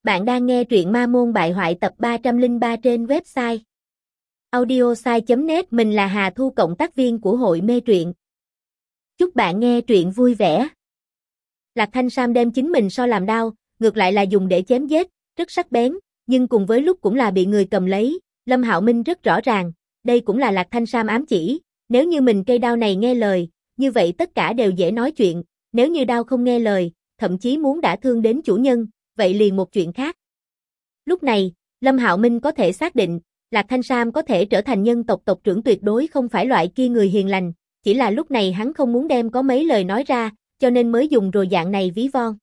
Bạn đang nghe truyện Ma Môn Bại Hoại tập 303 trên website audiosai.net. Mình là Hà Thu, cộng tác viên của hội mê truyện. Chúc bạn nghe truyện vui vẻ. Lạc Thanh Sam đem chính mình so làm đao, ngược lại là dùng để chém giết, rất sắc bén, nhưng cùng với lúc cũng là bị người cầm lấy. Lâm Hạo Minh rất rõ ràng, đây cũng là Lạc Thanh Sam ám chỉ, nếu như mình cây đao này nghe lời, như vậy tất cả đều dễ nói chuyện, nếu như đao không nghe lời, thậm chí muốn đả thương đến chủ nhân, vậy liền một chuyện khác. Lúc này, Lâm Hạo Minh có thể xác định, Lạc Thanh Sam có thể trở thành nhân tộc tộc trưởng tuyệt đối không phải loại kia người hiền lành, chỉ là lúc này hắn không muốn đem có mấy lời nói ra, cho nên mới dùng rồi dạng này ví von.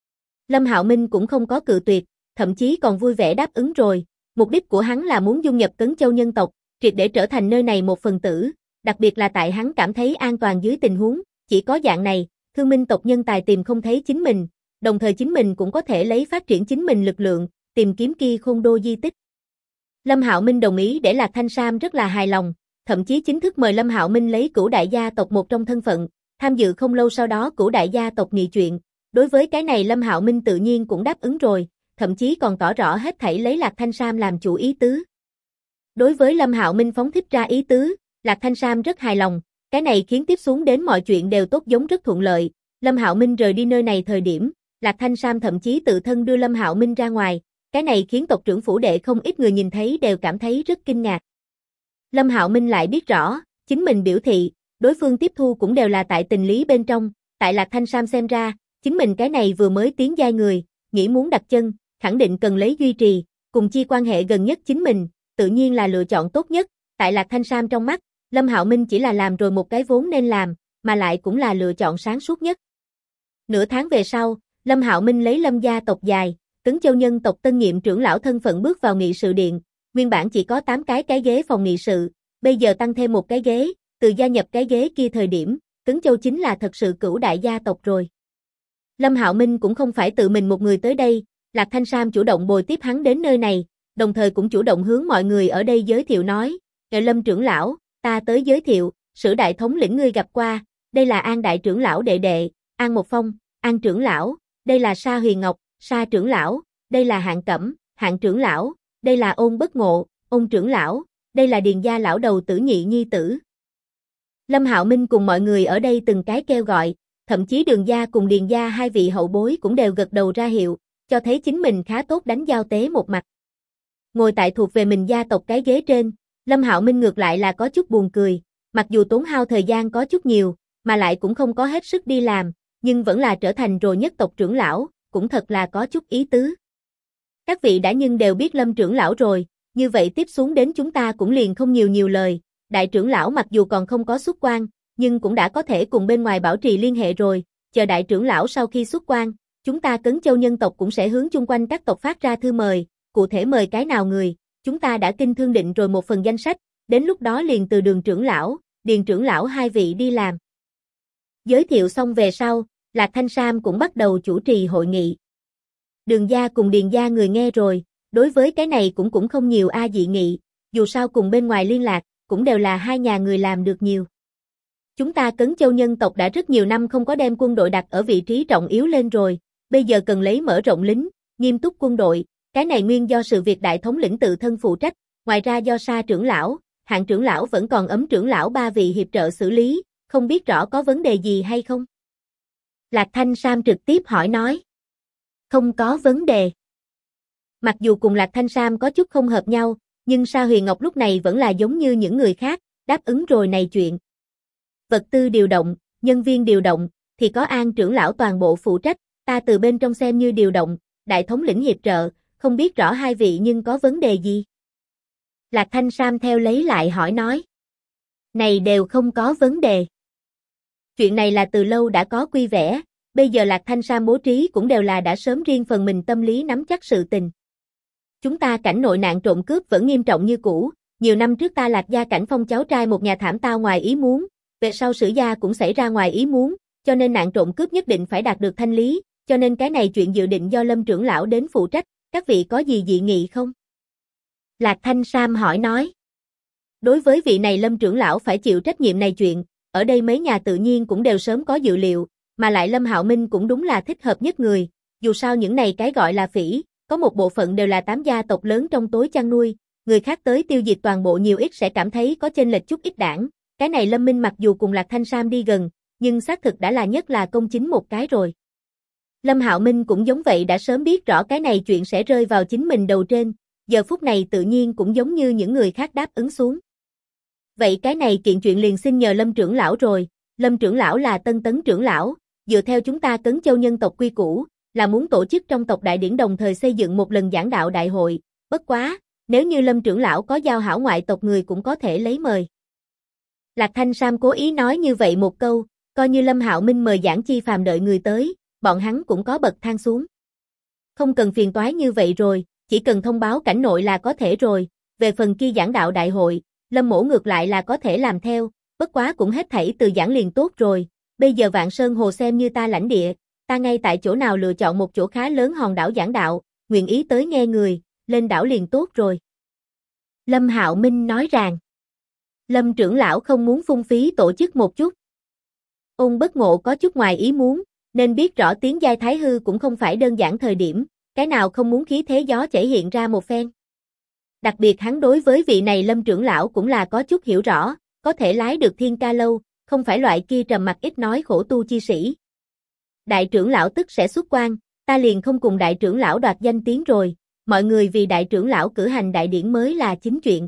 Lâm Hạo Minh cũng không có cự tuyệt, thậm chí còn vui vẻ đáp ứng rồi, mục đích của hắn là muốn dung nhập Cấn Châu nhân tộc, triệt để trở thành nơi này một phần tử, đặc biệt là tại hắn cảm thấy an toàn dưới tình huống, chỉ có dạng này, Thương Minh tộc nhân tài tìm không thấy chính mình, đồng thời chính mình cũng có thể lấy phát triển chính mình lực lượng, tìm kiếm kia khôn đô di tích. Lâm Hạo Minh đồng ý để Lạc Thanh Sam rất là hài lòng, thậm chí chính thức mời Lâm Hạo Minh lấy Cửu đại gia tộc một trong thân phận, tham dự không lâu sau đó Cửu đại gia tộc nghị chuyện. Đối với cái này Lâm Hạo Minh tự nhiên cũng đáp ứng rồi, thậm chí còn tỏ rõ hết thảy lấy Lạc Thanh Sam làm chủ ý tứ. Đối với Lâm Hạo Minh phóng thích ra ý tứ, Lạc Thanh Sam rất hài lòng, cái này khiến tiếp xuống đến mọi chuyện đều tốt giống rất thuận lợi. Lâm Hạo Minh rời đi nơi này thời điểm, Lạc Thanh Sam thậm chí tự thân đưa Lâm Hạo Minh ra ngoài, cái này khiến tộc trưởng phủ đệ không ít người nhìn thấy đều cảm thấy rất kinh ngạc. Lâm Hạo Minh lại biết rõ, chính mình biểu thị, đối phương tiếp thu cũng đều là tại tình lý bên trong, tại Lạc Thanh Sam xem ra, chính mình cái này vừa mới tiến giai người, nghĩ muốn đặt chân, khẳng định cần lấy duy trì, cùng chi quan hệ gần nhất chính mình, tự nhiên là lựa chọn tốt nhất, tại Lạc Thanh Sam trong mắt, Lâm Hạo Minh chỉ là làm rồi một cái vốn nên làm, mà lại cũng là lựa chọn sáng suốt nhất. Nửa tháng về sau, Lâm Hạo Minh lấy Lâm gia tộc dài, Cấn Châu nhân tộc tân nhiệm trưởng lão thân phận bước vào nghị sự điện, nguyên bản chỉ có 8 cái ghế phòng nghị sự, bây giờ tăng thêm một cái ghế, từ gia nhập cái ghế kia thời điểm, Cấn Châu chính là thật sự Cửu đại gia tộc rồi. Lâm Hạo Minh cũng không phải tự mình một người tới đây, Lạc Thanh Sam chủ động bồi tiếp hắn đến nơi này, đồng thời cũng chủ động hướng mọi người ở đây giới thiệu nói, Lâm trưởng lão, ta tới giới thiệu, Sử đại thống lĩnh ngươi gặp qua, đây là An đại trưởng lão đệ đệ, An Một Phong, An trưởng lão, đây là Sa Huyền Ngọc, Sa trưởng lão, đây là Hạng Cẩm, Hạng trưởng lão, đây là Ôn Bất Ngộ, Ôn trưởng lão, đây là Điền gia lão đầu tử nhị nhi tử. Lâm Hạo Minh cùng mọi người ở đây từng cái kêu gọi, thậm chí Đường gia cùng Điền gia hai vị hậu bối cũng đều gật đầu ra hiệu, cho thấy chính mình khá tốt đánh giao tế một mặt. Ngồi tại thuộc về mình gia tộc cái ghế trên, Lâm Hạo Minh ngược lại là có chút buồn cười, mặc dù tốn hao thời gian có chút nhiều, mà lại cũng không có hết sức đi làm, nhưng vẫn là trở thành rồi nhất tộc trưởng lão, cũng thật là có chút ý tứ. Các vị đã nhưng đều biết Lâm trưởng lão rồi, như vậy tiếp xuống đến chúng ta cũng liền không nhiều lời, đại trưởng lão mặc dù còn không có xuất quan, nhưng cũng đã có thể cùng bên ngoài bảo trì liên hệ rồi, chờ đại trưởng lão sau khi xuất quan, chúng ta Cấn Châu nhân tộc cũng sẽ hướng chung quanh các tộc phát ra thư mời, cụ thể mời cái nào người, chúng ta đã kinh thương định rồi một phần danh sách, đến lúc đó liền từ Đường trưởng lão, Điền trưởng lão hai vị đi làm. Giới thiệu xong về sau, Lạc Thanh Sam cũng bắt đầu chủ trì hội nghị. Đường gia cùng Điền gia người nghe rồi, đối với cái này cũng không nhiều dị nghị, dù sao cùng bên ngoài liên lạc, cũng đều là hai nhà người làm được nhiều. Chúng ta Cấn Châu nhân tộc đã rất nhiều năm không có đem quân đội đặt ở vị trí trọng yếu lên rồi, bây giờ cần lấy mở rộng lính, nghiêm túc quân đội, cái này nguyên do sự việc đại thống lĩnh tự thân phụ trách, ngoài ra do Sa trưởng lão, Hạng trưởng lão vẫn còn Ấm trưởng lão ba vị hiệp trợ xử lý, không biết rõ có vấn đề gì hay không? Lạc Thanh Sam trực tiếp hỏi nói. Không có vấn đề. Mặc dù cùng Lạc Thanh Sam có chút không hợp nhau, nhưng Sa Huyền Ngọc lúc này vẫn là giống như những người khác, đáp ứng rồi này chuyện. Vật tư điều động, nhân viên điều động, thì có An trưởng lão toàn bộ phụ trách, ta từ bên trong xem như điều động, đại thống lĩnh hiệp trợ, không biết rõ hai vị nhưng có vấn đề gì? Lạc Thanh Sam theo lấy lại hỏi nói. Này đều không có vấn đề. Chuyện này là từ lâu đã có quy vẽ, bây giờ Lạc Thanh Sam bố trí cũng đều là đã sớm riêng phần mình tâm lý nắm chắc sự tình. Chúng ta cảnh nội nạn trộm cướp vẫn nghiêm trọng như cũ, nhiều năm trước ta Lạc gia Cảnh Phong cháu trai một nhà thảm tao ngoài ý muốn, về sau Sử gia cũng xảy ra ngoài ý muốn, cho nên nạn trộm cướp nhất định phải đạt được thanh lý, cho nên cái này chuyện dự định do Lâm trưởng lão đến phụ trách, các vị có gì dị nghị không? Lạc Thanh Sam hỏi nói. Đối với vị này Lâm trưởng lão phải chịu trách nhiệm này chuyện, ở đây mấy nhà tự nhiên cũng đều sớm có dự liệu, mà lại Lâm Hạo Minh cũng đúng là thích hợp nhất người, dù sao những này cái gọi là phỉ, có một bộ phận đều là 8 gia tộc lớn trong tối chăn nuôi, người khác tới tiêu diệt toàn bộ nhiều ít sẽ cảm thấy có chênh lệch chút ít đảng. Cái này Lâm Minh mặc dù cùng Lạc Thanh Sam đi gần, nhưng xác thực đã là nhất là công chính một cái rồi. Lâm Hạo Minh cũng giống vậy đã sớm biết rõ cái này chuyện sẽ rơi vào chính mình đầu trên, giờ phút này tự nhiên cũng giống như những người khác đáp ứng xuống. Vậy cái này kiện chuyện liền xin nhờ Lâm trưởng lão rồi, Lâm trưởng lão là Tân Tấn trưởng lão, dựa theo chúng ta Cấn Châu nhân tộc quy củ, là muốn tổ chức trong tộc đại điển đồng thời xây dựng một lần giảng đạo đại hội, bất quá, nếu như Lâm trưởng lão có giao hảo ngoại tộc người cũng có thể lấy mời. Lạc Thanh Sam cố ý nói như vậy một câu, coi như Lâm Hạo Minh mời Giảng Chi Phàm đợi người tới, bọn hắn cũng có bậc thang xuống. Không cần phiền toái như vậy rồi, chỉ cần thông báo cảnh nội là có thể rồi, về phần kia giảng đạo đại hội, Lâm mỗ ngược lại là có thể làm theo, bất quá cũng hết thảy từ giảng liền tốt rồi, bây giờ Vạn Sơn Hồ xem như ta lãnh địa, ta ngay tại chỗ nào lựa chọn một chỗ khá lớn hòn đảo giảng đạo, nguyện ý tới nghe người, lên đảo liền tốt rồi. Lâm Hạo Minh nói rằng, Lâm trưởng lão không muốn phung phí tổ chức một chút. Ôn Bất Ngộ có chút ngoài ý muốn, nên biết rõ tiếng giai thái hư cũng không phải đơn giản thời điểm, cái nào không muốn khí thế gió chảy hiện ra một phen. Đặc biệt hắn đối với vị này Lâm trưởng lão cũng là có chút hiểu rõ, có thể lái được thiên ca lâu, không phải loại kia trầm mặc ít nói khổ tu chi sĩ. Đại trưởng lão tức sẽ xuất quan, ta liền không cùng đại trưởng lão đoạt danh tiếng rồi, mọi người vì đại trưởng lão cử hành đại điển mới là chính chuyện.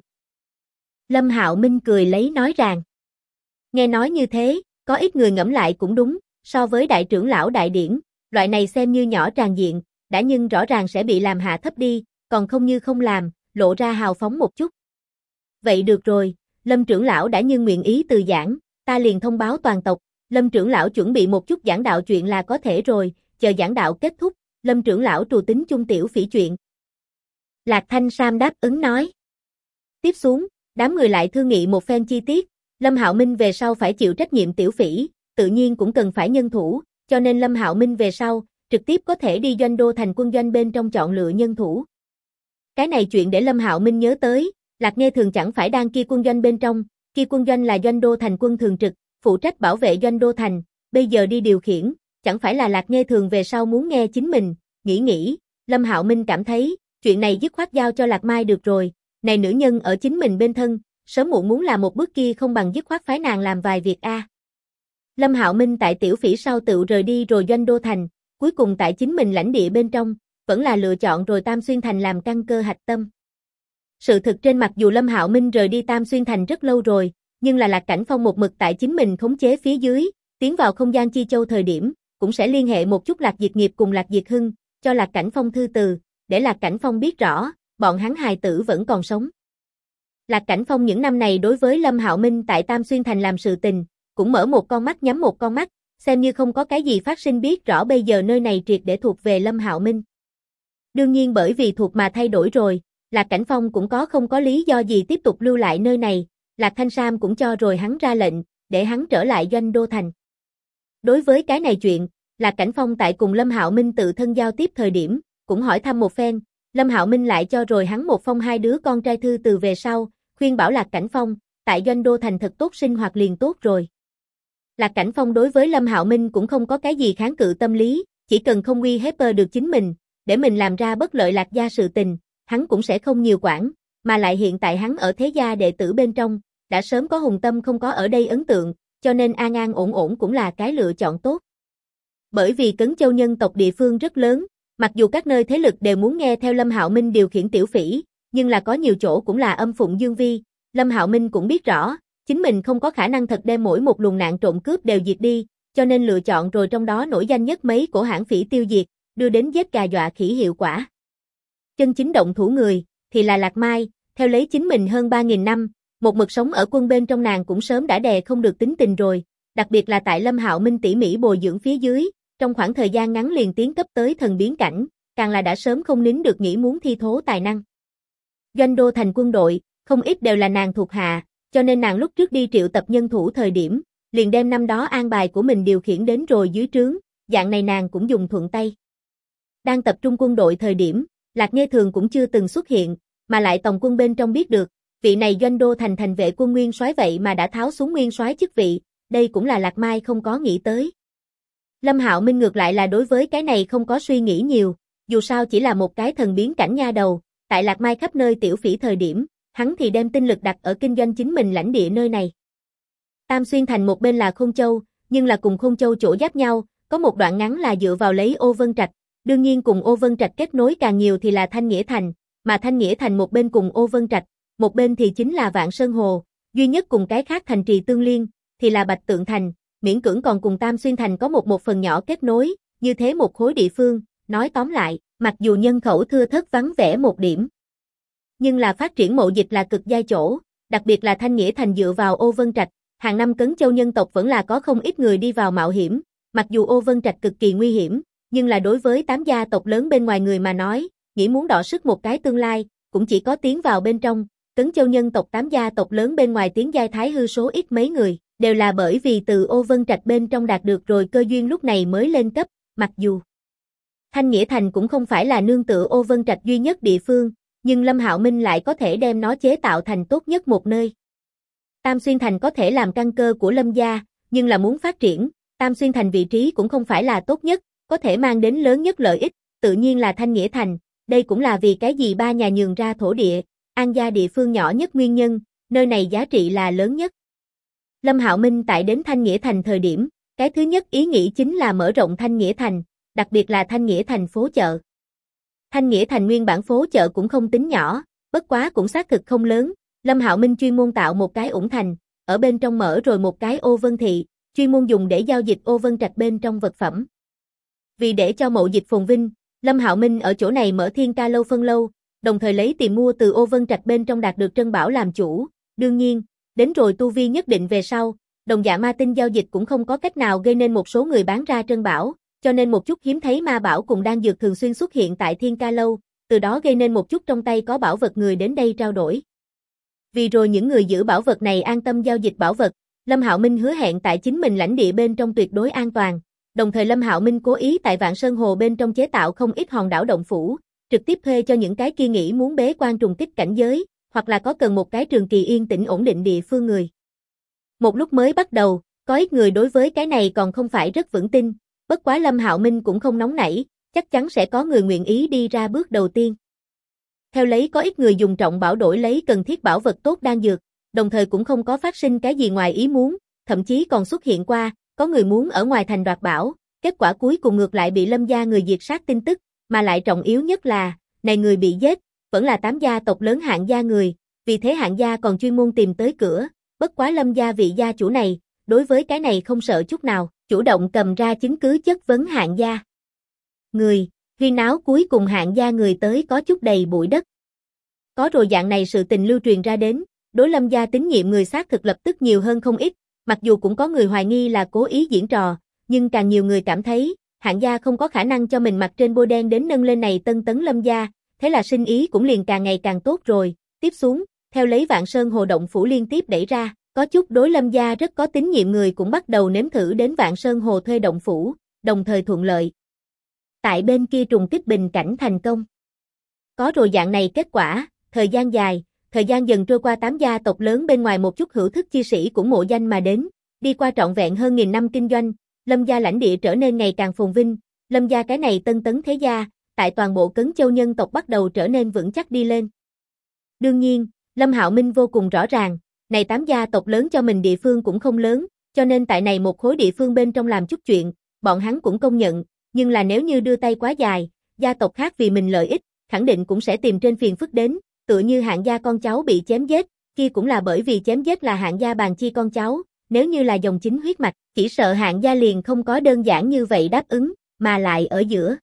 Lâm Hạo Minh cười lấy nói rằng, nghe nói như thế, có ít người ngẫm lại cũng đúng, so với đại trưởng lão đại điển, loại này xem như nhỏ tràng diện, đã nhưng rõ ràng sẽ bị làm hạ thấp đi, còn không như không làm, lộ ra hào phóng một chút. Vậy được rồi, Lâm trưởng lão đã nhưng nguyện ý từ giảng, ta liền thông báo toàn tộc, Lâm trưởng lão chuẩn bị một chút giảng đạo chuyện là có thể rồi, chờ giảng đạo kết thúc, Lâm trưởng lão trù tính chung tiểu phỉ chuyện. Lạc Thanh Sam đáp ứng nói. Tiếp xuống, đám người lại thương nghị một phen chi tiết, Lâm Hạo Minh về sau phải chịu trách nhiệm tiểu phỉ, tự nhiên cũng cần phải nhân thủ, cho nên Lâm Hạo Minh về sau, trực tiếp có thể đi doanh đô thành quân doanh bên trong chọn lựa nhân thủ. Cái này chuyện để Lâm Hạo Minh nhớ tới, Lạc Nghe Thường chẳng phải đang kia quân doanh bên trong, kia quân doanh là doanh đô thành quân thường trực, phụ trách bảo vệ doanh đô thành, bây giờ đi điều khiển, chẳng phải là Lạc Nghe Thường về sau muốn nghe chính mình, nghĩ, Lâm Hạo Minh cảm thấy, chuyện này dứt khoát giao cho Lạc Mai được rồi, này nữ nhân ở chính mình bên thân, sớm muộn muốn làm một bước kia không bằng dứt khoát phái nàng làm vài việc a. Lâm Hạo Minh tại tiểu phỉ sau tự rời đi rồi doanh đô thành, cuối cùng tại chính mình lãnh địa bên trong, vẫn là lựa chọn rồi Tam Xuyên Thành làm căn cơ hạch tâm. Sự thực trên mặc dù Lâm Hạo Minh rời đi Tam Xuyên Thành rất lâu rồi, nhưng là Lạc Cảnh Phong một mực tại chính mình khống chế phía dưới, tiến vào không gian chi châu thời điểm, cũng sẽ liên hệ một chút Lạc Diệt Nghiệp cùng Lạc Diệt Hưng, cho Lạc Cảnh Phong thư từ, để Lạc Cảnh Phong biết rõ, bọn hắn hài tử vẫn còn sống. Lạc Cảnh Phong những năm này đối với Lâm Hạo Minh tại Tam Xuyên Thành làm sự tình, cũng mở một con mắt nhắm một con mắt, xem như không có cái gì phát sinh biết rõ bây giờ nơi này triệt để thuộc về Lâm Hạo Minh. Đương nhiên bởi vì thuộc mà thay đổi rồi, Lạc Cảnh Phong cũng không có lý do gì tiếp tục lưu lại nơi này, Lạc Thanh Sam cũng cho rồi hắn ra lệnh, để hắn trở lại doanh đô thành. Đối với cái này chuyện, Lạc Cảnh Phong tại cùng Lâm Hạo Minh tự thân giao tiếp thời điểm, cũng hỏi thăm một phen, Lâm Hạo Minh lại cho rồi hắn một phong hai đứa con trai thư từ về sau, khuyên bảo Lạc Cảnh Phong, tại doanh đô thành thật tốt sinh hoạt liền tốt rồi. Lạc Cảnh Phong đối với Lâm Hạo Minh cũng không có cái gì kháng cự tâm lý, chỉ cần không uy hiếp được chính mình, để mình làm ra bất lợi Lạc gia sự tình, hắn cũng sẽ không nhiều quản, mà lại hiện tại hắn ở thế gia đệ tử bên trong, đã sớm có hùng tâm không có ở đây ấn tượng, cho nên an an ổn ổn cũng là cái lựa chọn tốt. Bởi vì Cấn Châu nhân tộc địa phương rất lớn, mặc dù các nơi thế lực đều muốn nghe theo Lâm Hạo Minh điều khiển tiểu phỉ, nhưng là có nhiều chỗ cũng là âm phụng dương vi, Lâm Hạo Minh cũng biết rõ, chính mình không có khả năng thật đem mỗi một luồng nạn trộm cướp đều diệt đi, cho nên lựa chọn rồi trong đó nổi danh nhất mấy cổ hãng phỉ tiêu diệt, đưa đến giết gà dọa khỉ hiệu quả. Chân chính động thủ người, thì là Lạc Mai, theo lấy chính mình hơn 3.000 năm, một mực sống ở quân bên trong nàng cũng sớm đã đè không được tính tình rồi, đặc biệt là tại Lâm Hạo Minh tỉ mỉ bồi dưỡng phía dưới, trong khoảng thời gian ngắn liền tiến cấp tới thần biến cảnh, càng là đã sớm không nín được nghĩ muốn thi thố tài năng. Doanh đô thành quân đội, không ít đều là nàng thuộc hạ, cho nên nàng lúc trước đi triệu tập nhân thủ thời điểm, liền đem năm đó an bài của mình điều khiển đến rồi dưới trướng, dạng này nàng cũng dùng thuận tay. Đang tập trung quân đội thời điểm, Lạc Nghe Thường cũng chưa từng xuất hiện, mà lại tổng quân bên trong biết được, vị này doanh đô thành thành vệ quân nguyên soái vậy mà đã tháo xuống nguyên soái chức vị, đây cũng là Lạc Mai không có nghĩ tới. Lâm Hạo Minh ngược lại là đối với cái này không có suy nghĩ nhiều, dù sao chỉ là một cái thần biến cảnh nha đầu, tại Lạc Mai khắp nơi tiểu phỉ thời điểm, hắn thì đem tinh lực đặt ở kinh doanh chính mình lãnh địa nơi này. Tam Xuyên Thành một bên là Khôn Châu, nhưng là cùng Khôn Châu chỗ giáp nhau, có một đoạn ngắn là dựa vào lấy Ô Vân Trạch, đương nhiên cùng Ô Vân Trạch kết nối càng nhiều thì là Thanh Nghĩa Thành, mà Thanh Nghĩa Thành một bên cùng Ô Vân Trạch, một bên thì chính là Vạn Sơn Hồ, duy nhất cùng cái khác thành trì tương liên, thì là Bạch Tượng Thành, miễn cưỡng còn cùng Tam Xuyên Thành có một phần nhỏ kết nối, như thế một khối địa phương, nói tóm lại, mặc dù nhân khẩu thưa thớt vắng vẻ một điểm, nhưng là phát triển mậu dịch là cực giai chỗ, đặc biệt là Thanh Nghĩa Thành dựa vào Ô Vân Trạch, hàng năm Cấn Châu nhân tộc vẫn là có không ít người đi vào mạo hiểm, mặc dù Ô Vân Trạch cực kỳ nguy hiểm, nhưng là đối với 8 gia tộc lớn bên ngoài người mà nói, nghĩ muốn đọ sức một cái tương lai, cũng chỉ có tiến vào bên trong, Cấn Châu nhân tộc 8 gia tộc lớn bên ngoài tiến giai thái hư số ít mấy người, đều là bởi vì từ Ô Vân Trạch bên trong đạt được rồi cơ duyên lúc này mới lên cấp, mặc dù Thanh Nghĩa Thành cũng không phải là nương tựa Ô Vân Trạch duy nhất địa phương, nhưng Lâm Hạo Minh lại có thể đem nó chế tạo thành tốt nhất một nơi. Tam Xuyên Thành có thể làm căn cơ của Lâm gia, nhưng là muốn phát triển, Tam Xuyên Thành vị trí cũng không phải là tốt nhất, có thể mang đến lớn nhất lợi ích, tự nhiên là Thanh Nghĩa Thành, đây cũng là vì cái gì ba nhà nhường ra thổ địa, An gia địa phương nhỏ nhất nguyên nhân, nơi này giá trị là lớn nhất. Lâm Hạo Minh tại đến Thanh Nghĩa Thành thời điểm, cái thứ nhất ý nghĩ chính là mở rộng Thanh Nghĩa Thành, đặc biệt là Thanh Nghĩa Thành phố chợ. Thanh Nghĩa Thành nguyên bản phố chợ cũng không tính nhỏ, bất quá cũng xác thực không lớn, Lâm Hạo Minh chuyên môn tạo một cái ủng thành, ở bên trong mở rồi một cái Ô Vân thị, chuyên môn dùng để giao dịch Ô Vân Trạch bên trong vật phẩm. Vì để cho mậu dịch phồn vinh, Lâm Hạo Minh ở chỗ này mở Thiên Ca lâu phân lâu, đồng thời lấy tiền mua từ Ô Vân Trạch bên trong đạt được trân bảo làm chủ, đương nhiên, đến rồi tu vi nhất định về sau, đồng dạng ma tinh giao dịch cũng không có cách nào gây nên một số người bán ra trân bảo, cho nên một chút hiếm thấy ma bảo cùng đan dược thường xuyên xuất hiện tại Thiên Ca lâu, từ đó gây nên một chút trong tay có bảo vật người đến đây trao đổi. Vì rồi những người giữ bảo vật này an tâm giao dịch bảo vật, Lâm Hạo Minh hứa hẹn tại chính mình lãnh địa bên trong tuyệt đối an toàn, đồng thời Lâm Hạo Minh cố ý tại Vạn Sơn Hồ bên trong chế tạo không ít hòn đảo động phủ, trực tiếp thuê cho những cái kia nghĩ muốn bế quan trùng kích cảnh giới, hoặc là có cần một cái trường kỳ yên tĩnh ổn định địa phương người. Một lúc mới bắt đầu, có ít người đối với cái này còn không phải rất vững tin, bất quá Lâm Hạo Minh cũng không nóng nảy, chắc chắn sẽ có người nguyện ý đi ra bước đầu tiên. Theo lấy có ít người dùng trọng bảo đổi lấy cần thiết bảo vật tốt đan dược, đồng thời cũng không có phát sinh cái gì ngoài ý muốn, thậm chí còn xuất hiện qua, có người muốn ở ngoài thành đoạt bảo, kết quả cuối cùng ngược lại bị Lâm gia người diệt sát tin tức, mà lại trọng yếu nhất là, này người bị giết, vẫn là 8 gia tộc lớn Hạng gia người, vì thế Hạng gia còn chuyên môn tìm tới cửa, bất quá Lâm gia vị gia chủ này, đối với cái này không sợ chút nào, chủ động cầm ra chứng cứ chất vấn Hạng gia. Người, huyên náo cuối cùng Hạng gia người tới có chút đầy bụi đất. Có rồi dạng này sự tình lưu truyền ra đến, đối Lâm gia tín nhiệm người xác thực lập tức nhiều hơn không ít, mặc dù cũng có người hoài nghi là cố ý diễn trò, nhưng càng nhiều người cảm thấy, Hạng gia không có khả năng cho mình mặt trên bôi đen đến nâng lên này tân tấn Lâm gia, thế là sinh ý cũng liền càng ngày càng tốt rồi, tiếp xuống, theo lấy Vạn Sơn Hồ động phủ liên tiếp đẩy ra, có chút đối Lâm gia rất có tín nhiệm người cũng bắt đầu nếm thử đến Vạn Sơn Hồ thuê động phủ, đồng thời thuận lợi. Tại bên kia trùng kích bình cảnh thành công. Có rồi dạng này kết quả, thời gian dài, thời gian dần trôi qua 8 gia tộc lớn bên ngoài một chút hữu thức chi sĩ cũng mộ danh mà đến, đi qua trọn vẹn hơn 1000 năm kinh doanh, Lâm gia lãnh địa trở nên ngày càng phồn vinh, Lâm gia cái này tân tấn thế gia, tại toàn bộ Cấn Châu nhân tộc bắt đầu trở nên vững chắc đi lên. Đương nhiên, Lâm Hạo Minh vô cùng rõ ràng, này 8 gia tộc lớn cho mình địa phương cũng không lớn, cho nên tại này một khối địa phương bên trong làm chút chuyện, bọn hắn cũng công nhận, nhưng là nếu như đưa tay quá dài, gia tộc khác vì mình lợi ích, khẳng định cũng sẽ tìm trên phiền phức đến, tựa như Hạng gia con cháu bị chém giết, kia cũng là bởi vì chém giết là Hạng gia bàn chi con cháu, nếu như là dòng chính huyết mạch, chỉ sợ Hạng gia liền không có đơn giản như vậy đáp ứng, mà lại ở giữa.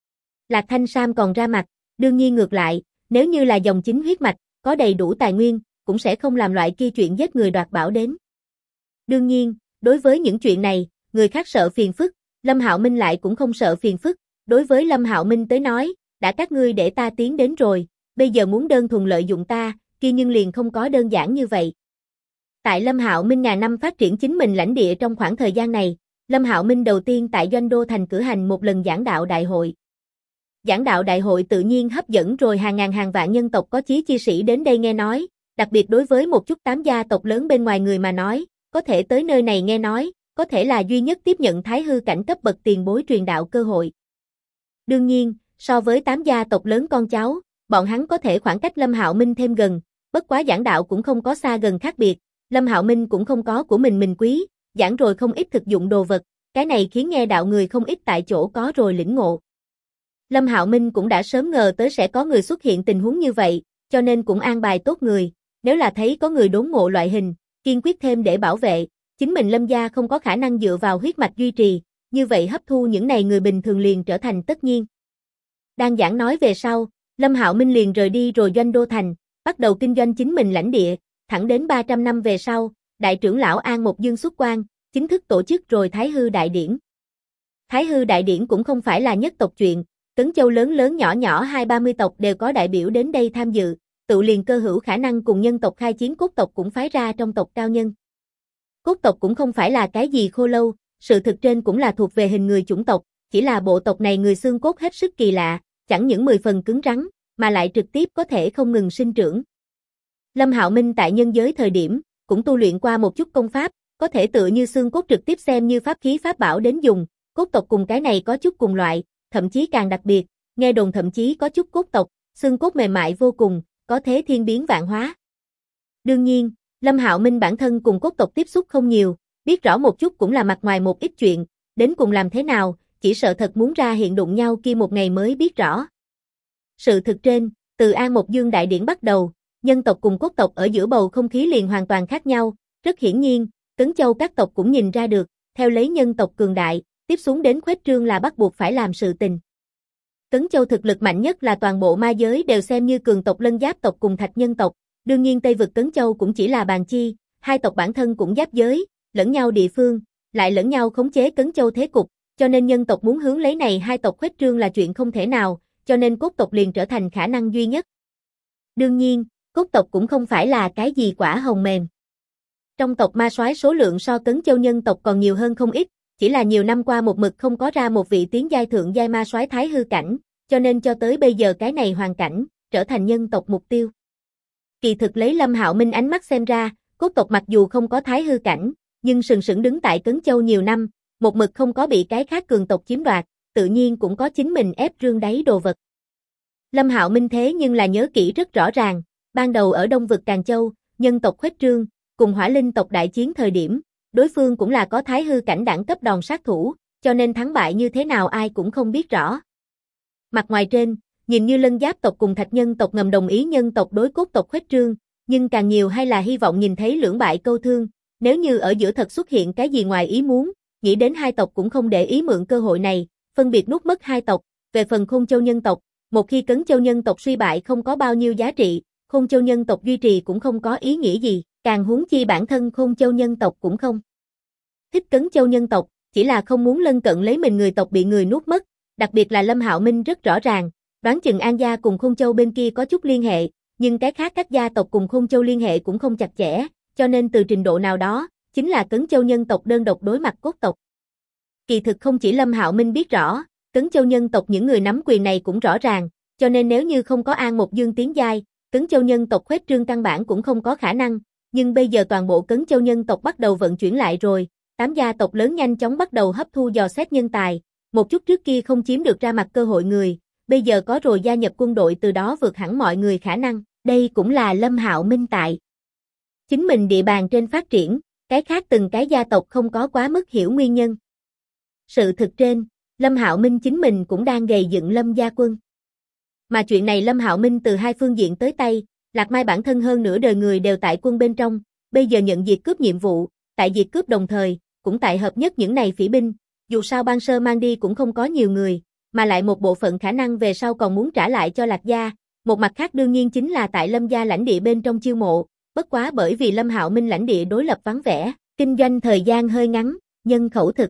Lạc Thanh Sam còn ra mặt, đương nhiên ngược lại, nếu như là dòng chính huyết mạch, có đầy đủ tài nguyên, cũng sẽ không làm loại kia chuyện giết người đoạt bảo đến. Đương nhiên, đối với những chuyện này, người khác sợ phiền phức, Lâm Hạo Minh lại cũng không sợ phiền phức, đối với Lâm Hạo Minh tới nói, đã các ngươi để ta tiến đến rồi, bây giờ muốn đơn thuần lợi dụng ta, kia nhưng liền không có đơn giản như vậy. Tại Lâm Hạo Minh ngàn năm phát triển chính mình lãnh địa trong khoảng thời gian này, Lâm Hạo Minh đầu tiên tại Doanh Đô Thành cử hành một lần giảng đạo đại hội. Giảng đạo đại hội tự nhiên hấp dẫn rồi hàng ngàn hàng vạn nhân tộc có chí chi sĩ đến đây nghe nói, đặc biệt đối với một chút 8 gia tộc lớn bên ngoài người mà nói, có thể tới nơi này nghe nói, có thể là duy nhất tiếp nhận thái hư cảnh cấp bậc tiền bối truyền đạo cơ hội. Đương nhiên, So với 8 gia tộc lớn con cháu, bọn hắn có thể khoảng cách Lâm Hạo Minh thêm gần, bất quá giảng đạo cũng không có xa gần khác biệt, Lâm Hạo Minh cũng không có của mình quý, giảng rồi không ít thực dụng đồ vật, cái này khiến nghe đạo người không ít tại chỗ có rồi lĩnh ngộ. Lâm Hạo Minh cũng đã sớm ngờ tới sẽ có người xuất hiện tình huống như vậy, cho nên cũng an bài tốt người, nếu là thấy có người đốn ngộ loại hình, kiên quyết thêm để bảo vệ, chính mình Lâm gia không có khả năng dựa vào huyết mạch duy trì, như vậy hấp thu những này người bình thường liền trở thành tất nhiên. Đang giảng nói về sau, Lâm Hạo Minh liền rời đi rồi doanh đô thành, bắt đầu kinh doanh chính mình lãnh địa, thẳng đến 300 năm về sau, đại trưởng lão An Một Dương xuất quan, chính thức tổ chức rồi Thái Hư Đại Điển. Thái Hư Đại Điển cũng không phải là nhất tộc chuyện, Cấn Châu lớn lớn nhỏ nhỏ 20-30 tộc đều có đại biểu đến đây tham dự, tự liền cơ hữu khả năng cùng nhân tộc khai chiến, cốt tộc cũng phái ra trong tộc cao nhân. Cốt tộc cũng không phải là cái gì khô lâu, sự thực trên cũng là thuộc về hình người chủng tộc, chỉ là bộ tộc này người xương cốt hết sức kỳ lạ, chẳng những 10 phần cứng rắn, mà lại trực tiếp có thể không ngừng sinh trưởng. Lâm Hạo Minh tại nhân giới thời điểm, cũng tu luyện qua một chút công pháp, có thể tựa như xương cốt trực tiếp xem như pháp khí pháp bảo đến dùng, cốt tộc cùng cái này có chút cùng loại, thậm chí càng đặc biệt, nghe đồn thậm chí có chút cốt tộc, xương cốt mềm mại vô cùng, có thế thiên biến vạn hóa. Đương nhiên, Lâm Hạo Minh bản thân cùng cốt tộc tiếp xúc không nhiều, biết rõ một chút cũng là mặt ngoài một ít chuyện, đến cùng làm thế nào, chỉ sợ thật muốn ra hiện đụng nhau kia một ngày mới biết rõ. Sự thực trên, từ An Một Dương Đại Điển bắt đầu, nhân tộc cùng cốt tộc ở giữa bầu không khí liền hoàn toàn khác nhau, rất hiển nhiên, Cấn Châu các tộc cũng nhìn ra được, theo lấy nhân tộc cường đại, tiếp xuống đến khuếch trương là bắt buộc phải làm sự tình. Cấn Châu thực lực mạnh nhất là toàn bộ ma giới đều xem như cường tộc Lân Giáp tộc cùng Thạch Nhân tộc, đương nhiên Tây vực Cấn Châu cũng chỉ là bàn chi, hai tộc bản thân cũng giáp giới, lẫn nhau địa phương, lại lẫn nhau khống chế Cấn Châu thế cục, cho nên nhân tộc muốn hướng lấy này hai tộc khuếch trương là chuyện không thể nào, cho nên cốt tộc liền trở thành khả năng duy nhất. Đương nhiên, cốt tộc cũng không phải là cái gì quả hồng mềm. Trong tộc ma soái số lượng so Cấn Châu nhân tộc còn nhiều hơn không ít, chỉ là nhiều năm qua một mực không có ra một vị tiến giai thượng giai ma soái thái hư cảnh, cho nên cho tới bây giờ cái này hoàn cảnh, trở thành nhân tộc mục tiêu. Kỳ thực lấy Lâm Hạo Minh ánh mắt xem ra, cốt tộc mặc dù không có thái hư cảnh, nhưng sừng sững đứng tại Cấn Châu nhiều năm, một mực không có bị cái khác cường tộc chiếm đoạt, tự nhiên cũng có chính mình ép rương đáy đồ vật. Lâm Hạo Minh thế nhưng là nhớ kỹ rất rõ ràng, ban đầu ở Đông vực Càn Châu, nhân tộc khuếch trương, cùng Hỏa Linh tộc đại chiến thời điểm, đối phương cũng là có thái hư cảnh đẳng cấp đòn sát thủ, cho nên thắng bại như thế nào ai cũng không biết rõ. Mặt ngoài trên, nhìn như Lân Giáp tộc cùng Thạch Nhân tộc ngầm đồng ý nhân tộc đối cốt tộc khuếch trương, nhưng càng nhiều hay là hy vọng nhìn thấy lưỡng bại câu thương, nếu như ở giữa thật xuất hiện cái gì ngoài ý muốn, nghĩ đến hai tộc cũng không để ý mượn cơ hội này, phân biệt nuốt mất hai tộc, về phần Khôn Châu nhân tộc, một khi Cấn Châu nhân tộc suy bại không có bao nhiêu giá trị, Khôn Châu nhân tộc duy trì cũng không có ý nghĩa gì, càng huống chi bản thân Khôn Châu nhân tộc cũng không thích Cấn Châu nhân tộc, chỉ là không muốn lân cận lấy mình người tộc bị người nuốt mất, đặc biệt là Lâm Hạo Minh rất rõ ràng, đoán chừng An gia cùng Khôn Châu bên kia có chút liên hệ, nhưng cái khác các gia tộc cùng Khôn Châu liên hệ cũng không chặt chẽ, cho nên từ trình độ nào đó, chính là Cấn Châu nhân tộc đơn độc đối mặt cốt tộc. Kỳ thực không chỉ Lâm Hạo Minh biết rõ, Cấn Châu nhân tộc những người nắm quyền này cũng rõ ràng, cho nên nếu như không có An Một Dương tiến giai, Cấn Châu nhân tộc khuếch trương căn bản cũng không có khả năng, nhưng bây giờ toàn bộ Cấn Châu nhân tộc bắt đầu vận chuyển lại rồi, 8 gia tộc lớn nhanh chóng bắt đầu hấp thu dò xét nhân tài, một chút trước kia không chiếm được ra mặt cơ hội người, bây giờ có rồi gia nhập quân đội từ đó vượt hẳn mọi người khả năng, đây cũng là Lâm Hạo Minh tại chính mình địa bàn trên phát triển, cái khác từng cái gia tộc không có quá mức hiểu nguyên nhân. Sự thực trên, Lâm Hạo Minh chính mình cũng đang gầy dựng Lâm gia quân. Mà chuyện này Lâm Hạo Minh từ hai phương diện tới tay, Lạc Mai bản thân hơn nửa đời người đều tại quân bên trong, bây giờ nhận diệt cướp nhiệm vụ, tại diệt cướp đồng thời, cũng tại hợp nhất những này phỉ binh, dù sao ban sơ mang đi cũng không có nhiều người, mà lại một bộ phận khả năng về sau còn muốn trả lại cho Lạc gia, một mặt khác đương nhiên chính là tại Lâm gia lãnh địa bên trong chiêu mộ, bất quá bởi vì Lâm Hạo Minh lãnh địa đối lập vắng vẻ, kinh doanh thời gian hơi ngắn, nhân khẩu thực